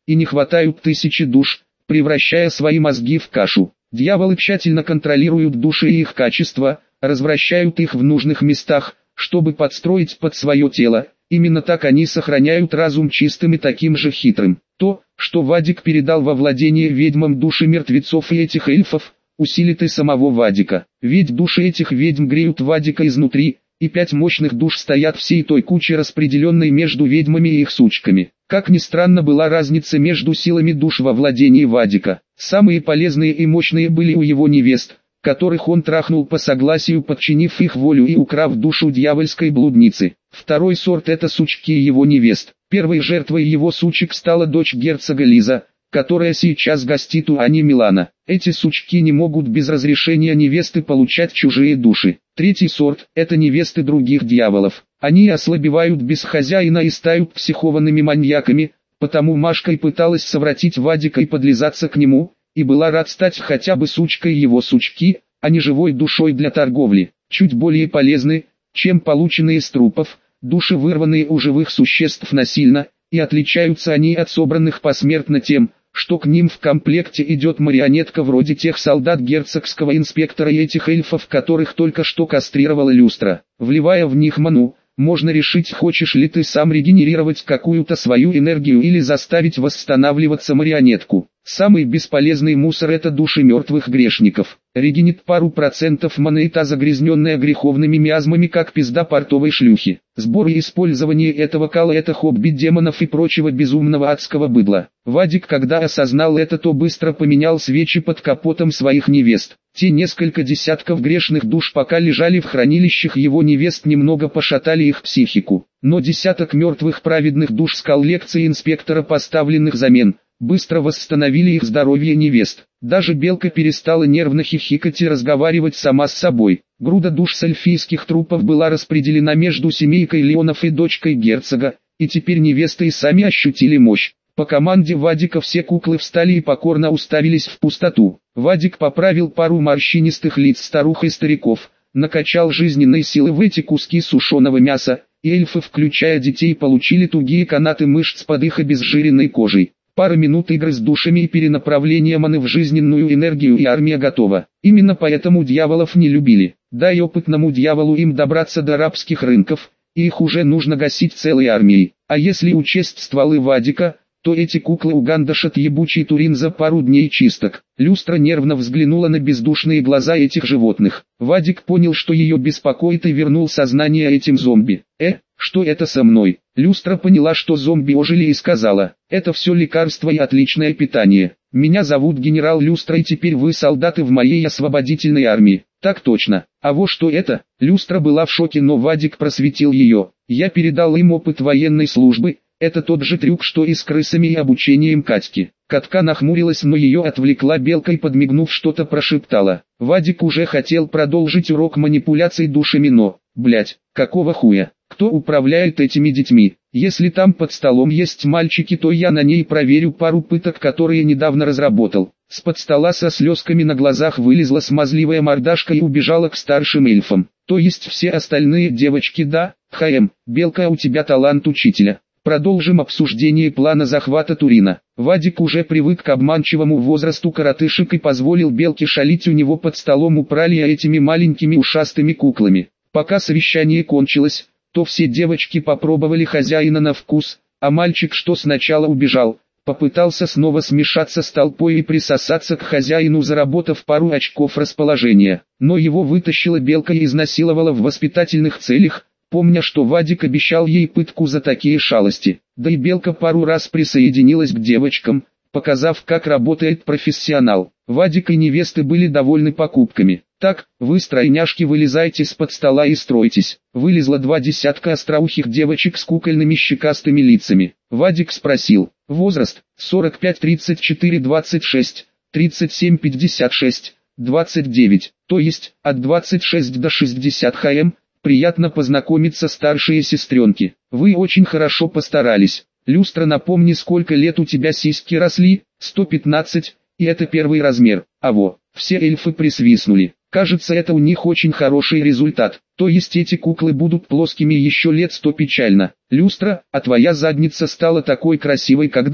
и не хватают тысячи душ, превращая свои мозги в кашу. Дьяволы тщательно контролируют души и их качество, развращают их в нужных местах, чтобы подстроить под свое тело. Именно так они сохраняют разум чистым и таким же хитрым. То, что Вадик передал во владение ведьмам души мертвецов и этих эльфов, усилит и самого Вадика. Ведь души этих ведьм греют Вадика изнутри, и пять мощных душ стоят всей той кучей, распределенной между ведьмами и их сучками. Как ни странно, была разница между силами душ во владении Вадика. Самые полезные и мощные были у его невест, которых он трахнул по согласию, подчинив их волю и украв душу дьявольской блудницы. Второй сорт — это сучки его невест. Первой жертвой его сучек стала дочь герцога Лиза, которая сейчас гостит у Ани Милана. Эти сучки не могут без разрешения невесты получать чужие души. Третий сорт – это невесты других дьяволов. Они ослабевают без хозяина и стают психованными маньяками, потому Машка и пыталась совратить Вадика и подлизаться к нему, и была рад стать хотя бы сучкой его сучки, а не живой душой для торговли. Чуть более полезны, чем полученные из трупов, души, вырванные у живых существ насильно, и отличаются они от собранных посмертно тем, что к ним в комплекте идет марионетка вроде тех солдат герцогского инспектора и этих эльфов, которых только что кастрировала люстра. Вливая в них ману, можно решить, хочешь ли ты сам регенерировать какую-то свою энергию или заставить восстанавливаться марионетку. Самый бесполезный мусор — это души мертвых грешников. Регенит пару процентов маны и та загрязненная греховными миазмами, как пизда портовой шлюхи. Сбор и использование этого кала — это хобби демонов и прочего безумного адского быдла. Вадик, когда осознал это, то быстро поменял свечи под капотом своих невест. Те несколько десятков грешных душ, пока лежали в хранилищах его невест, немного пошатали их психику. Но десяток мертвых праведных душ с коллекции инспектора, поставленных замен, быстро восстановили их здоровье невест. Даже Белка перестала нервно хихикать и разговаривать сама с собой. Груда душ с эльфийских трупов была распределена между семейкой Леонов и дочкой герцога, и теперь невесты и сами ощутили мощь. По команде Вадика все куклы встали и покорно уставились в пустоту. Вадик поправил пару морщинистых лиц старух и стариков, накачал жизненные силы в эти куски сушеного мяса, и эльфы, включая детей, получили тугие канаты мышц под их обезжиренной кожей. Пара минут игры с душами и перенаправление маны в жизненную энергию, и армия готова. Именно поэтому дьяволов не любили. Дай опытному дьяволу им добраться до арабских рынков, и их уже нужно гасить целой армией. А если учесть стволы Вадика, то эти куклы угандашат ебучий Турин за пару дней чисток. Люстра нервно взглянула на бездушные глаза этих животных. Вадик понял, что ее беспокоит, и вернул сознание этим зомби. «Э, что это со мной?» Люстра поняла, что зомби ожили, и сказала: «Это все лекарство и отличное питание. Меня зовут генерал Люстра, и теперь вы солдаты в моей освободительной армии». «Так точно. А вот что это?» Люстра была в шоке, но Вадик просветил ее. «Я передал им опыт военной службы. Это тот же трюк, что и с крысами и обучением Катьки». Катка нахмурилась, но ее отвлекла Белка и, подмигнув, что-то прошептала. Вадик уже хотел продолжить урок манипуляций душами, но, блять, какого хуя? Кто управляет этими детьми? Если там под столом есть мальчики, то я на ней проверю пару пыток, которые недавно разработал. С-под стола со слезками на глазах вылезла смазливая мордашка и убежала к старшим эльфам. То есть все остальные девочки, да? ХМ, Белка, у тебя талант учителя. Продолжим обсуждение плана захвата Турина. Вадик уже привык к обманчивому возрасту коротышек и позволил Белке шалить у него под столом, управляя этими маленькими ушастыми куклами. Пока совещание кончилось, то все девочки попробовали хозяина на вкус, а мальчик, что сначала убежал, попытался снова смешаться с толпой и присосаться к хозяину, заработав пару очков расположения. Но его вытащила Белка и изнасиловала в воспитательных целях, помня, что Вадик обещал ей пытку за такие шалости. Да и Белка пару раз присоединилась к девочкам, показав, как работает профессионал. Вадик и невесты были довольны покупками. «Так, вы, стройняшки, вылезайте с-под стола и стройтесь». Вылезло два десятка остроухих девочек с кукольными щекастыми лицами. Вадик спросил: «Возраст?» сорок пять, тридцать четыре, двадцать шесть, тридцать семь, пятьдесят шесть, двадцать девять, то есть, от двадцати шести до шестидесяти км. Приятно познакомиться, старшие сестренки. Вы очень хорошо постарались. Люстра, напомни, сколько лет у тебя сиськи росли? сто пятнадцать, и это первый размер. А во, все эльфы присвистнули. Кажется, это у них очень хороший результат. То есть эти куклы будут плоскими еще лет сто. Печально. Люстра, а твоя задница стала такой красивой когда?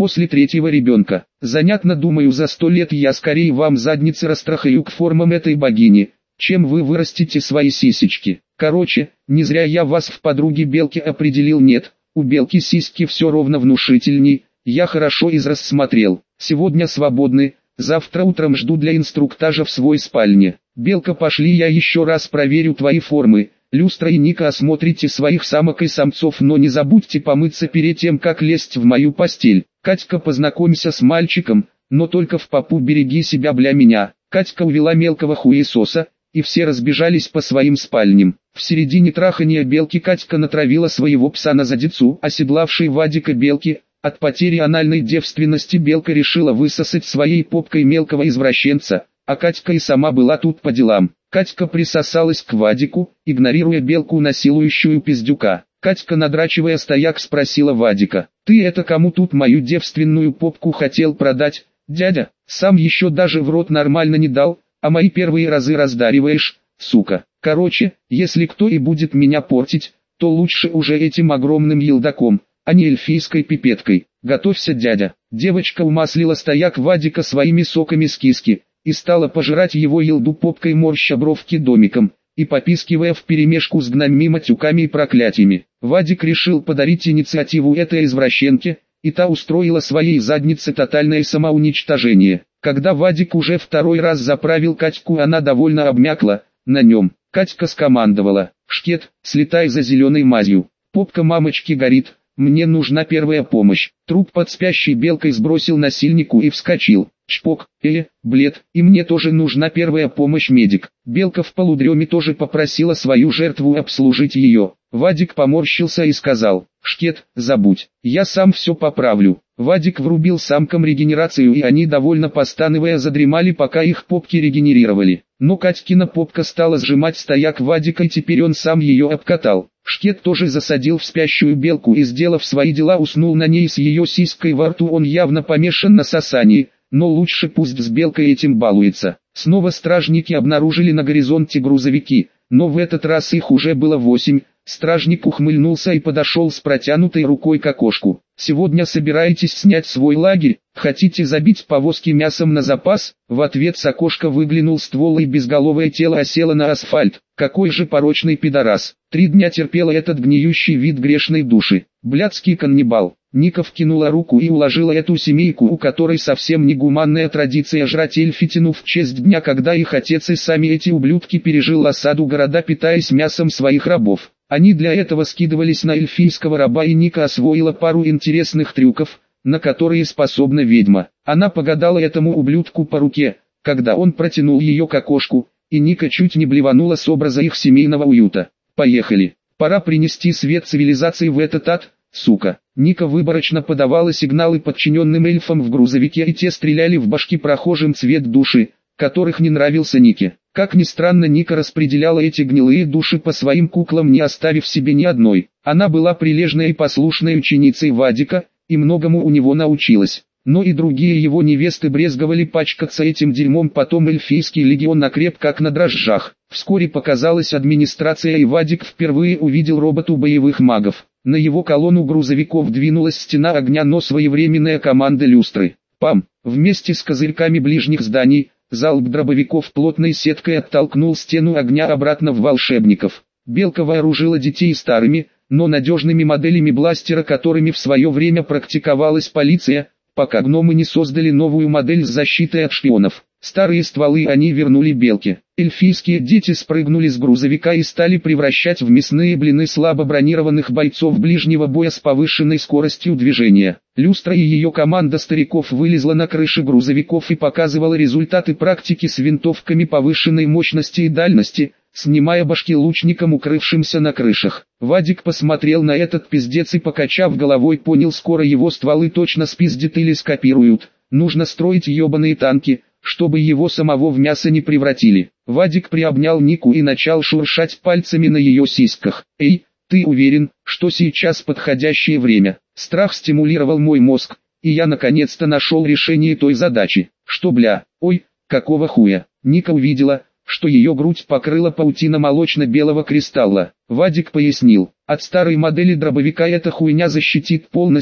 после третьего ребенка. Занятно, думаю, за сто лет я скорее вам задницы растрахаю к формам этой богини, чем вы вырастите свои сисечки. Короче, не зря я вас в подруги Белки определил. Нет, у Белки сиськи все ровно внушительней, я хорошо из рассмотрел. Сегодня свободны, завтра утром жду для инструктажа в свой спальне. Белка, пошли, я еще раз проверю твои формы. Люстра и Ника, осмотрите своих самок и самцов, но не забудьте помыться перед тем, как лезть в мою постель. Катька, познакомься с мальчиком, но только в попу береги себя, бля меня. Катька увела мелкого хуесоса, и все разбежались по своим спальням. В середине трахания Белки Катька натравила своего пса на задицу, оседлавшей Вадика Белки. От потери анальной девственности Белка решила высосать своей попкой мелкого извращенца, а Катька и сама была тут по делам. Катька присосалась к Вадику, игнорируя Белку, насилующую пиздюка. Катька, надрачивая стояк, спросила Вадика: «Ты это кому тут мою девственную попку хотел продать, дядя? Сам еще даже в рот нормально не дал, а мои первые разы раздариваешь, сука. Короче, если кто и будет меня портить, то лучше уже этим огромным елдаком, а не эльфийской пипеткой. Готовься, дядя». Девочка умаслила стояк Вадика своими соками с киски и стала пожирать его елду попкой, морща бровки домиком и попискивая вперемешку с гномьими матюками и проклятиями. Вадик решил подарить инициативу этой извращенке, и та устроила своей заднице тотальное самоуничтожение. Когда Вадик уже второй раз заправил Катьку, она довольно обмякла на нем. Катька скомандовала: «Шкет, слетай за зеленой мазью. Попка мамочки горит, мне нужна первая помощь». Труп под спящей Белкой сбросил насильнику и вскочил. Чпок, э, блед, и мне тоже нужна первая помощь, медик. Белка в полудреме тоже попросила свою жертву обслужить ее. Вадик поморщился и сказал: «Шкет, забудь, я сам все поправлю». Вадик врубил самкам регенерацию, и они, довольно постановая, задремали, пока их попки регенерировали. Но Катькина попка стала сжимать стояк Вадика, и теперь он сам ее обкатал. Шкет тоже засадил в спящую Белку и, сделав свои дела, уснул на ней с ее сиськой во рту. Он явно помешан на сосании, но лучше пусть с Белкой этим балуется. Снова стражники обнаружили на горизонте грузовики, но в этот раз их уже было восемь. Стражник ухмыльнулся и подошел с протянутой рукой к окошку. «Сегодня собираетесь снять свой лагерь? Хотите забить повозки мясом на запас?» В ответ с окошка выглянул ствол, и безголовое тело осело на асфальт. Какой же порочный пидорас. Три дня терпела этот гниющий вид грешной души. Блядский каннибал. Ника вкинула руку и уложила эту семейку, у которой совсем не гуманная традиция жрать эльфитину в честь дня, когда их отец и сами эти ублюдки пережил осаду города, питаясь мясом своих рабов. Они для этого скидывались на эльфийского раба, и Ника освоила пару интересных трюков, на которые способна ведьма. Она погадала этому ублюдку по руке, когда он протянул ее к окошку, и Ника чуть не блеванула с образа их семейного уюта. «Поехали. Пора принести свет цивилизации в этот ад, сука». Ника выборочно подавала сигналы подчиненным эльфам в грузовике, и те стреляли в башки прохожим цвет души, которых не нравился Нике. Как ни странно, Ника распределяла эти гнилые души по своим куклам, не оставив себе ни одной. Она была прилежной и послушной ученицей Вадика, и многому у него научилась. Но и другие его невесты брезговали пачкаться этим дерьмом. Потом эльфийский легион окреп как на дрожжах. Вскоре показалась администрация, и Вадик впервые увидел роботу боевых магов. На его колонну грузовиков двинулась стена огня, но своевременная команда люстры. Пам! Вместе с козырьками ближних зданий, залп дробовиков плотной сеткой оттолкнул стену огня обратно в волшебников. Белка вооружила детей старыми, но надежными моделями бластера, которыми в свое время практиковалась полиция, пока гномы не создали новую модель с защитой от шпионов. Старые стволы они вернули Белке. Эльфийские дети спрыгнули с грузовика и стали превращать в мясные блины слабо бронированных бойцов ближнего боя с повышенной скоростью движения. Люстра и ее команда стариков вылезла на крыши грузовиков и показывала результаты практики с винтовками повышенной мощности и дальности, снимая башки лучникам, укрывшимся на крышах. Вадик посмотрел на этот пиздец и, покачав головой, понял: скоро его стволы точно спиздят или скопируют. Нужно строить ебаные танки, чтобы его самого в мясо не превратили. Вадик приобнял Нику и начал шуршать пальцами на ее сиськах. «Эй, ты уверен, что сейчас подходящее время?» Страх стимулировал мой мозг, и я наконец-то нашел решение той задачи. «Что, бля? Ой, какого хуя?» Ника увидела, что ее грудь покрыла паутина молочно-белого кристалла. Вадик пояснил: от старой модели дробовика эта хуйня защитит полностью,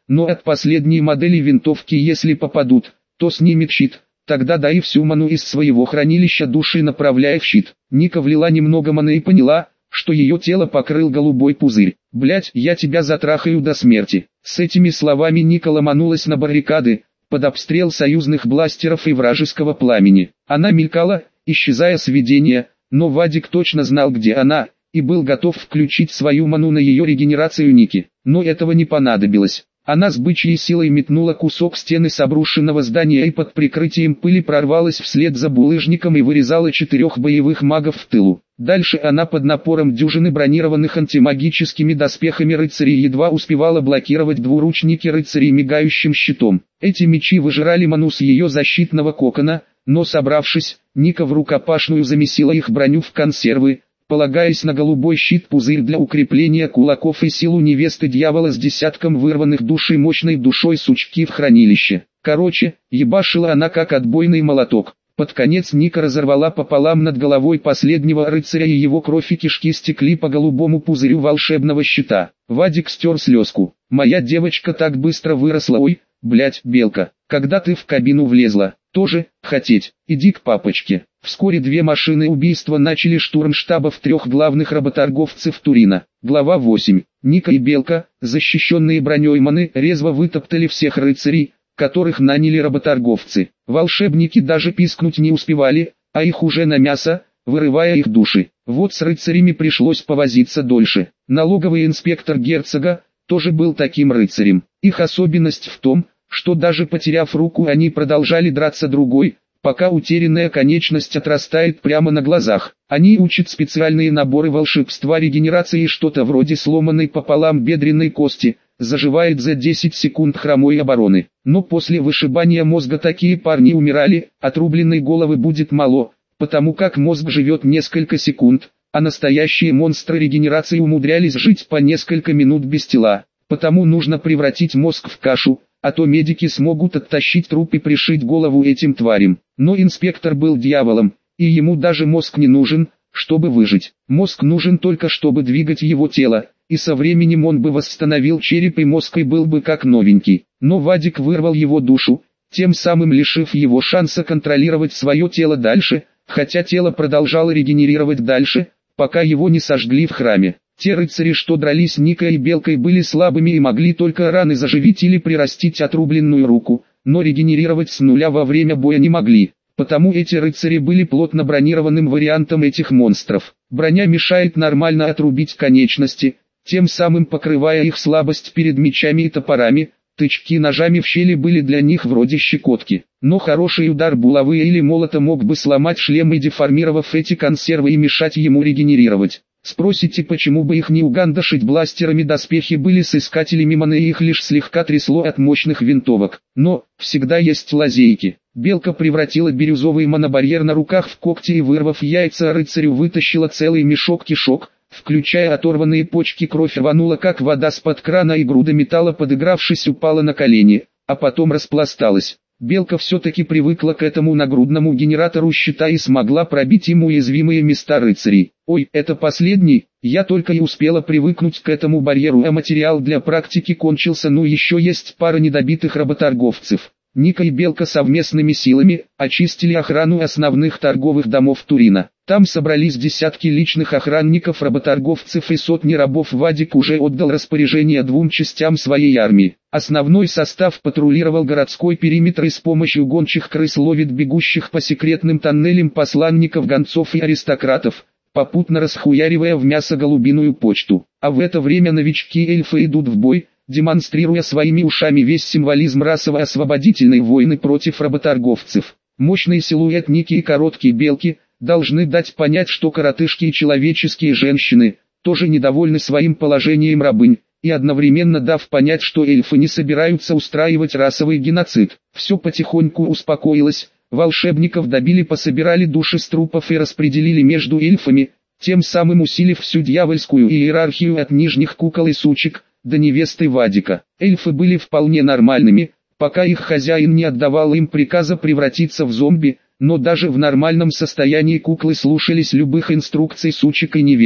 но от последней модели винтовки если попадут, то снимет щит. Тогда дай всю ману из своего хранилища души направляя в щит. Ника влила немного маны и поняла, что ее тело покрыл голубой пузырь. «Блять, я тебя затрахаю до смерти». С этими словами Ника ломанулась на баррикады, под обстрел союзных бластеров и вражеского пламени. Она мелькала, исчезая с видения, но Вадик точно знал, где она, и был готов включить свою ману на ее регенерацию Ники. Но этого не понадобилось. Она с бычьей силой метнула кусок стены с обрушенного здания и под прикрытием пыли прорвалась вслед за булыжником и вырезала четырех боевых магов в тылу. Дальше она под напором дюжины бронированных антимагическими доспехами рыцарей едва успевала блокировать двуручники рыцарей мигающим щитом. Эти мечи выжирали ману с ее защитного кокона, но собравшись, Ника в рукопашную замесила их броню в консервы, полагаясь на голубой щит-пузырь для укрепления кулаков и силу невесты дьявола с десятком вырванных душ и мощной душой сучки в хранилище. Короче, ебашила она как отбойный молоток. Под конец Ника разорвала пополам над головой последнего рыцаря, и его кровь и кишки стекли по голубому пузырю волшебного щита. Вадик стер слезку. «Моя девочка так быстро выросла, ой, блять, белка, когда ты в кабину влезла, тоже, хотеть, иди к папочке». Вскоре две машины убийства начали штурм штабов трех главных работорговцев Турина. Глава восемь. Ника и Белка, защищенные броней маны, резво вытоптали всех рыцарей, которых наняли работорговцы. Волшебники даже пискнуть не успевали, а их уже на мясо, вырывая их души. Вот с рыцарями пришлось повозиться дольше. Налоговый инспектор герцога тоже был таким рыцарем. Их особенность в том, что даже потеряв руку они продолжали драться другой, пока утерянная конечность отрастает прямо на глазах. Они учат специальные наборы волшебства регенерации, что-то вроде сломанной пополам бедренной кости, заживает за десять секунд хромой обороны. Но после вышибания мозга такие парни умирали, отрубленной головы будет мало, потому как мозг живет несколько секунд, а настоящие монстры регенерации умудрялись жить по несколько минут без тела. Потому нужно превратить мозг в кашу, а то медики смогут оттащить труп и пришить голову этим тварям. Но инспектор был дьяволом, и ему даже мозг не нужен, чтобы выжить. Мозг нужен только чтобы двигать его тело, и со временем он бы восстановил череп и мозг и был бы как новенький. Но Вадик вырвал его душу, тем самым лишив его шанса контролировать свое тело дальше, хотя тело продолжало регенерировать дальше, пока его не сожгли в храме. Те рыцари, что дрались с Никой и Белкой, были слабыми и могли только раны заживить или прирастить отрубленную руку, но регенерировать с нуля во время боя не могли. Потому эти рыцари были плотно бронированным вариантом этих монстров. Броня мешает нормально отрубить конечности, тем самым покрывая их слабость перед мечами и топорами. Тычки ножами в щели были для них вроде щекотки. Но хороший удар булавы или молота мог бы сломать шлем и, деформировав эти консервы, и мешать ему регенерировать. Спросите, почему бы их не угандашить бластерами? Доспехи были с искателями маны, и их лишь слегка трясло от мощных винтовок. Но, всегда есть лазейки. Белка превратила бирюзовый монобарьер на руках в когти и, вырвав яйца рыцарю, вытащила целый мешок кишок, включая оторванные почки. Кровь рванула как вода с-под крана, и груда металла, подыгравшись, упала на колени, а потом распласталась. Белка все-таки привыкла к этому нагрудному генератору щита и смогла пробить им уязвимые места рыцарей. Ой, это последний, я только и успела привыкнуть к этому барьеру, а материал для практики кончился. Ну еще есть пара недобитых работорговцев. Ника и Белка совместными силами очистили охрану основных торговых домов Турина. Там собрались десятки личных охранников, работорговцев и сотни рабов. Вадик уже отдал распоряжение двум частям своей армии. Основной состав патрулировал городской периметр и с помощью гончих крыс ловит бегущих по секретным тоннелям посланников, гонцов и аристократов, попутно расхуяривая в мясо голубиную почту. А в это время новички-эльфы идут в бой, демонстрируя своими ушами весь символизм расово-освободительной войны против работорговцев. Мощный силуэт Ники и короткие Белки должны дать понять, что коротышки и человеческие женщины тоже недовольны своим положением рабынь, и одновременно дав понять, что эльфы не собираются устраивать расовый геноцид. Все потихоньку успокоилось, волшебников добили, пособирали души с трупов и распределили между эльфами, тем самым усилив всю дьявольскую иерархию от нижних кукол и сучек до невесты Вадика. Эльфы были вполне нормальными, пока их хозяин не отдавал им приказа превратиться в зомби, но даже в нормальном состоянии куклы слушались любых инструкций сучек и невест.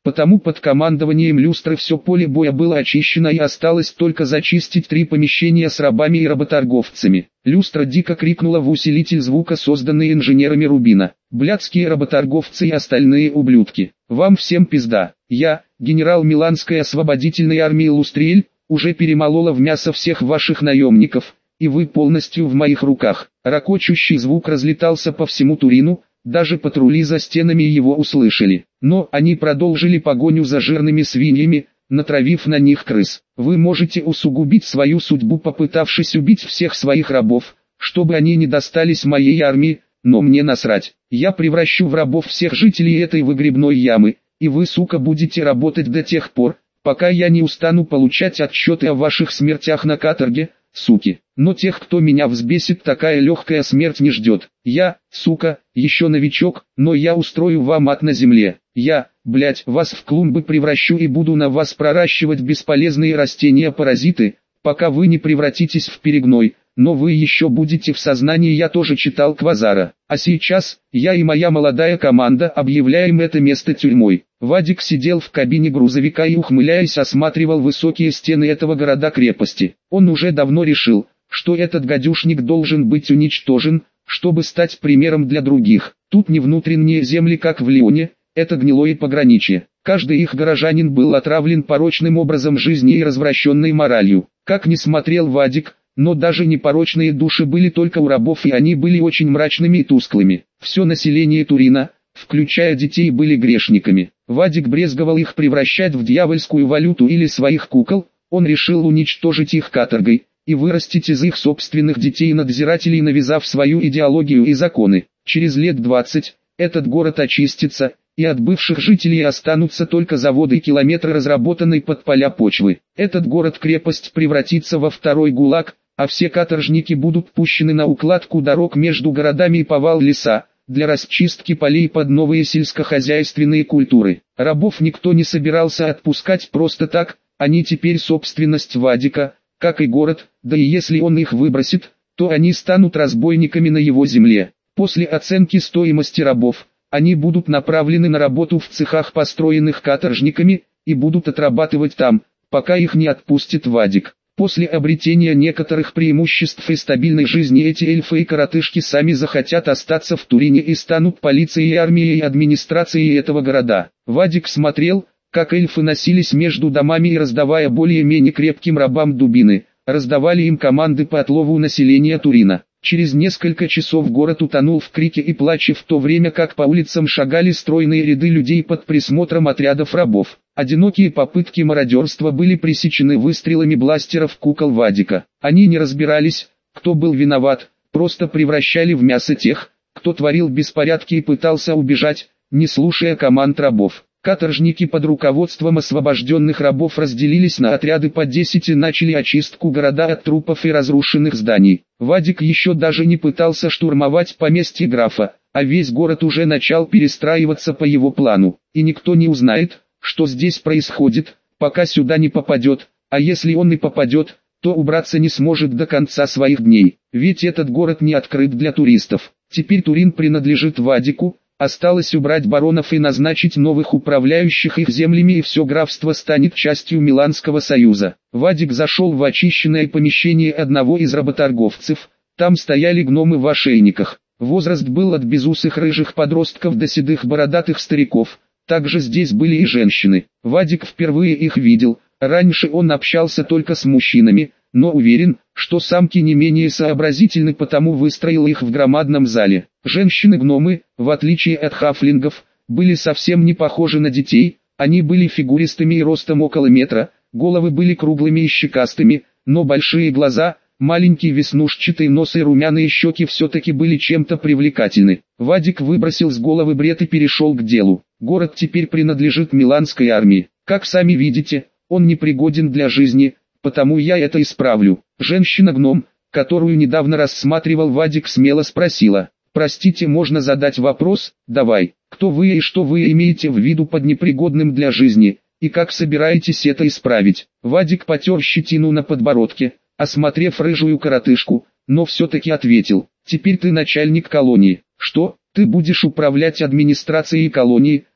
Потому под командованием люстры все поле боя было очищено и осталось только зачистить три помещения с рабами и работорговцами. Люстра дико крикнула в усилитель звука, созданный инженерами Рубина: «Блядские работорговцы и остальные ублюдки! Вам всем пизда! Я, генерал Миланской освободительной армии Лустриэль, уже перемолола в мясо всех ваших наемников, и вы полностью в моих руках». Рокочущий звук разлетался по всему Турину, даже патрули за стенами его услышали. Но они продолжили погоню за жирными свиньями, натравив на них крыс. Вы можете усугубить свою судьбу, попытавшись убить всех своих рабов, чтобы они не достались моей армии, но мне насрать. Я превращу в рабов всех жителей этой выгребной ямы, и вы, сука, будете работать до тех пор, пока я не устану получать отчеты о ваших смертях на каторге, суки. Но тех, кто меня взбесит, такая легкая смерть не ждет. Я, сука, еще новичок, но я устрою вам ад на земле. Я, блять, вас в клумбы превращу и буду на вас проращивать бесполезные растения-паразиты, пока вы не превратитесь в перегной. Но вы еще будете в сознании. Я тоже читал Квазара. А сейчас, я и моя молодая команда объявляем это место тюрьмой. Вадик сидел в кабине грузовика и, ухмыляясь, осматривал высокие стены этого города-крепости. Он уже давно решил, что этот гадюшник должен быть уничтожен, чтобы стать примером для других. Тут не внутренние земли, как в Лионе, это гнилое пограничье. Каждый их горожанин был отравлен порочным образом жизни и развращенной моралью. Как ни смотрел Вадик, но даже непорочные души были только у рабов, и они были очень мрачными и тусклыми. Все население Турина, включая детей, были грешниками. Вадик брезговал их превращать в дьявольскую валюту или своих кукол. Он решил уничтожить их каторгой и вырастить из их собственных детей надзирателей, навязав свою идеологию и законы. Через лет двадцать этот город очистится, и от бывших жителей останутся только заводы и километры разработанной под поля почвы. Этот город-крепость превратится во второй ГУЛАГ, а все каторжники будут пущены на укладку дорог между городами и повал леса, для расчистки полей под новые сельскохозяйственные культуры. Рабов никто не собирался отпускать просто так, они теперь собственность Вадика, как и город, да и если он их выбросит, то они станут разбойниками на его земле. После оценки стоимости рабов, они будут направлены на работу в цехах, построенных каторжниками, и будут отрабатывать там, пока их не отпустит Вадик. После обретения некоторых преимуществ и стабильной жизни эти эльфы и коротышки сами захотят остаться в Турине и станут полицией и армией и администрацией этого города. Вадик смотрел, как эльфы носились между домами и, раздавая более-менее крепким рабам дубины, раздавали им команды по отлову населения Турина. Через несколько часов город утонул в крике и плаче, в то время как по улицам шагали стройные ряды людей под присмотром отрядов рабов. Одинокие попытки мародерства были пресечены выстрелами бластеров кукол Вадика. Они не разбирались, кто был виноват, просто превращали в мясо тех, кто творил беспорядки и пытался убежать, не слушая команд рабов. Каторжники под руководством освобожденных рабов разделились на отряды по десять и начали очистку города от трупов и разрушенных зданий. Вадик еще даже не пытался штурмовать поместье графа, а весь город уже начал перестраиваться по его плану. И никто не узнает, что здесь происходит, пока сюда не попадет, а если он и попадет, то убраться не сможет до конца своих дней. Ведь этот город не открыт для туристов. Теперь Турин принадлежит Вадику. Осталось убрать баронов и назначить новых управляющих их землями, и все графство станет частью Миланского союза. Вадик зашел в очищенное помещение одного из работорговцев. Там стояли гномы в ошейниках. Возраст был от безусых рыжих подростков до седых бородатых стариков. Также здесь были и женщины. Вадик впервые их видел. Раньше он общался только с мужчинами, но уверен, что самки не менее сообразительны, потому выстроил их в громадном зале. Женщины-гномы, в отличие от хафлингов, были совсем не похожи на детей. Они были фигуристыми и ростом около метра, головы были круглыми и щекастыми, но большие глаза, маленький веснушчатый нос и румяные щеки все-таки были чем-то привлекательны. Вадик выбросил с головы бред и перешел к делу. Город теперь принадлежит Миланской армии. Как сами видите, он непригоден для жизни, потому я это исправлю. Женщина-гном, которую недавно рассматривал Вадик, смело спросила: «Простите, можно задать вопрос? Давай. Кто вы и что вы имеете в виду под непригодным для жизни, и как собираетесь это исправить?» Вадик потер щетину на подбородке, осмотрев рыжую коротышку, но все-таки ответил: «Теперь ты начальник колонии». «Что, ты будешь управлять администрацией колонии?»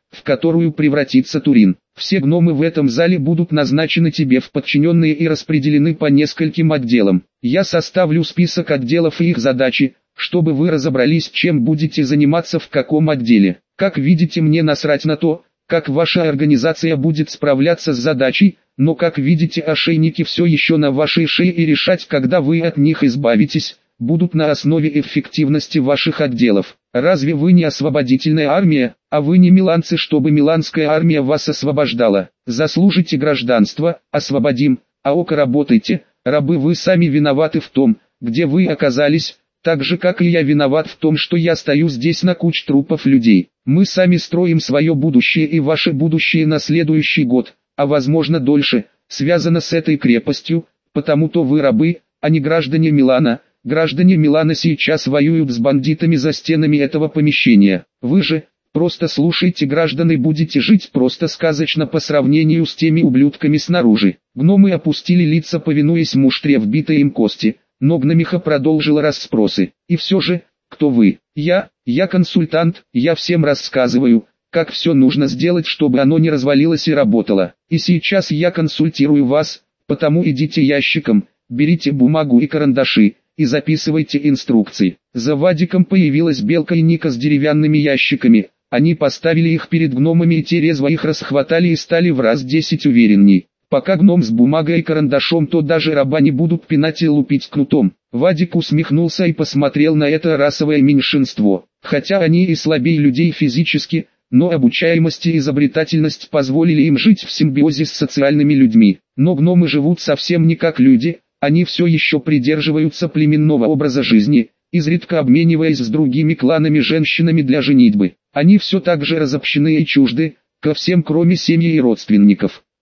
в которую превратится Турин. Все гномы в этом зале будут назначены тебе в подчиненные и распределены по нескольким отделам. Я составлю список отделов и их задачи, чтобы вы разобрались, чем будете заниматься в каком отделе. Как видите, мне насрать на то, как ваша организация будет справляться с задачей, но как видите, ошейники все еще на вашей шее, и решать, когда вы от них избавитесь, будут на основе эффективности ваших отделов. Разве вы не освободительная армия, а вы не миланцы, чтобы миланская армия вас освобождала? Заслужите гражданство, освободим, а око работайте, рабы, вы сами виноваты в том, где вы оказались, так же как и я виноват в том, что я стою здесь на куче трупов людей. Мы сами строим свое будущее, и ваше будущее на следующий год, а возможно дольше, связано с этой крепостью, потому-то вы рабы, а не граждане Милана. Граждане Милана сейчас воюют с бандитами за стенами этого помещения. Вы же, просто слушайте, граждане, будете жить просто сказочно по сравнению с теми ублюдками снаружи. Гномы опустили лица, повинуясь муштре вбитой им кости, но гномиха продолжила расспросы. И все же, кто вы? Я, я консультант, я всем рассказываю, как все нужно сделать, чтобы оно не развалилось и работало. И сейчас я консультирую вас, потому идите ящиком, берите бумагу и карандаши, и записывайте инструкции. За Вадиком появилась Белка и Ника с деревянными ящиками. Они поставили их перед гномами, и те резво их расхватали и стали в раз десять уверенней. Пока гном с бумагой и карандашом, то даже раба не будут пинать и лупить кнутом. Вадик усмехнулся и посмотрел на это расовое меньшинство. Хотя они и слабее людей физически, но обучаемость и изобретательность позволили им жить в симбиозе с социальными людьми. Но гномы живут совсем не как люди. Они все еще придерживаются племенного образа жизни, изредка обмениваясь с другими кланами женщинами для женитьбы. Они все так же разобщены и чужды ко всем, кроме семьи и родственников.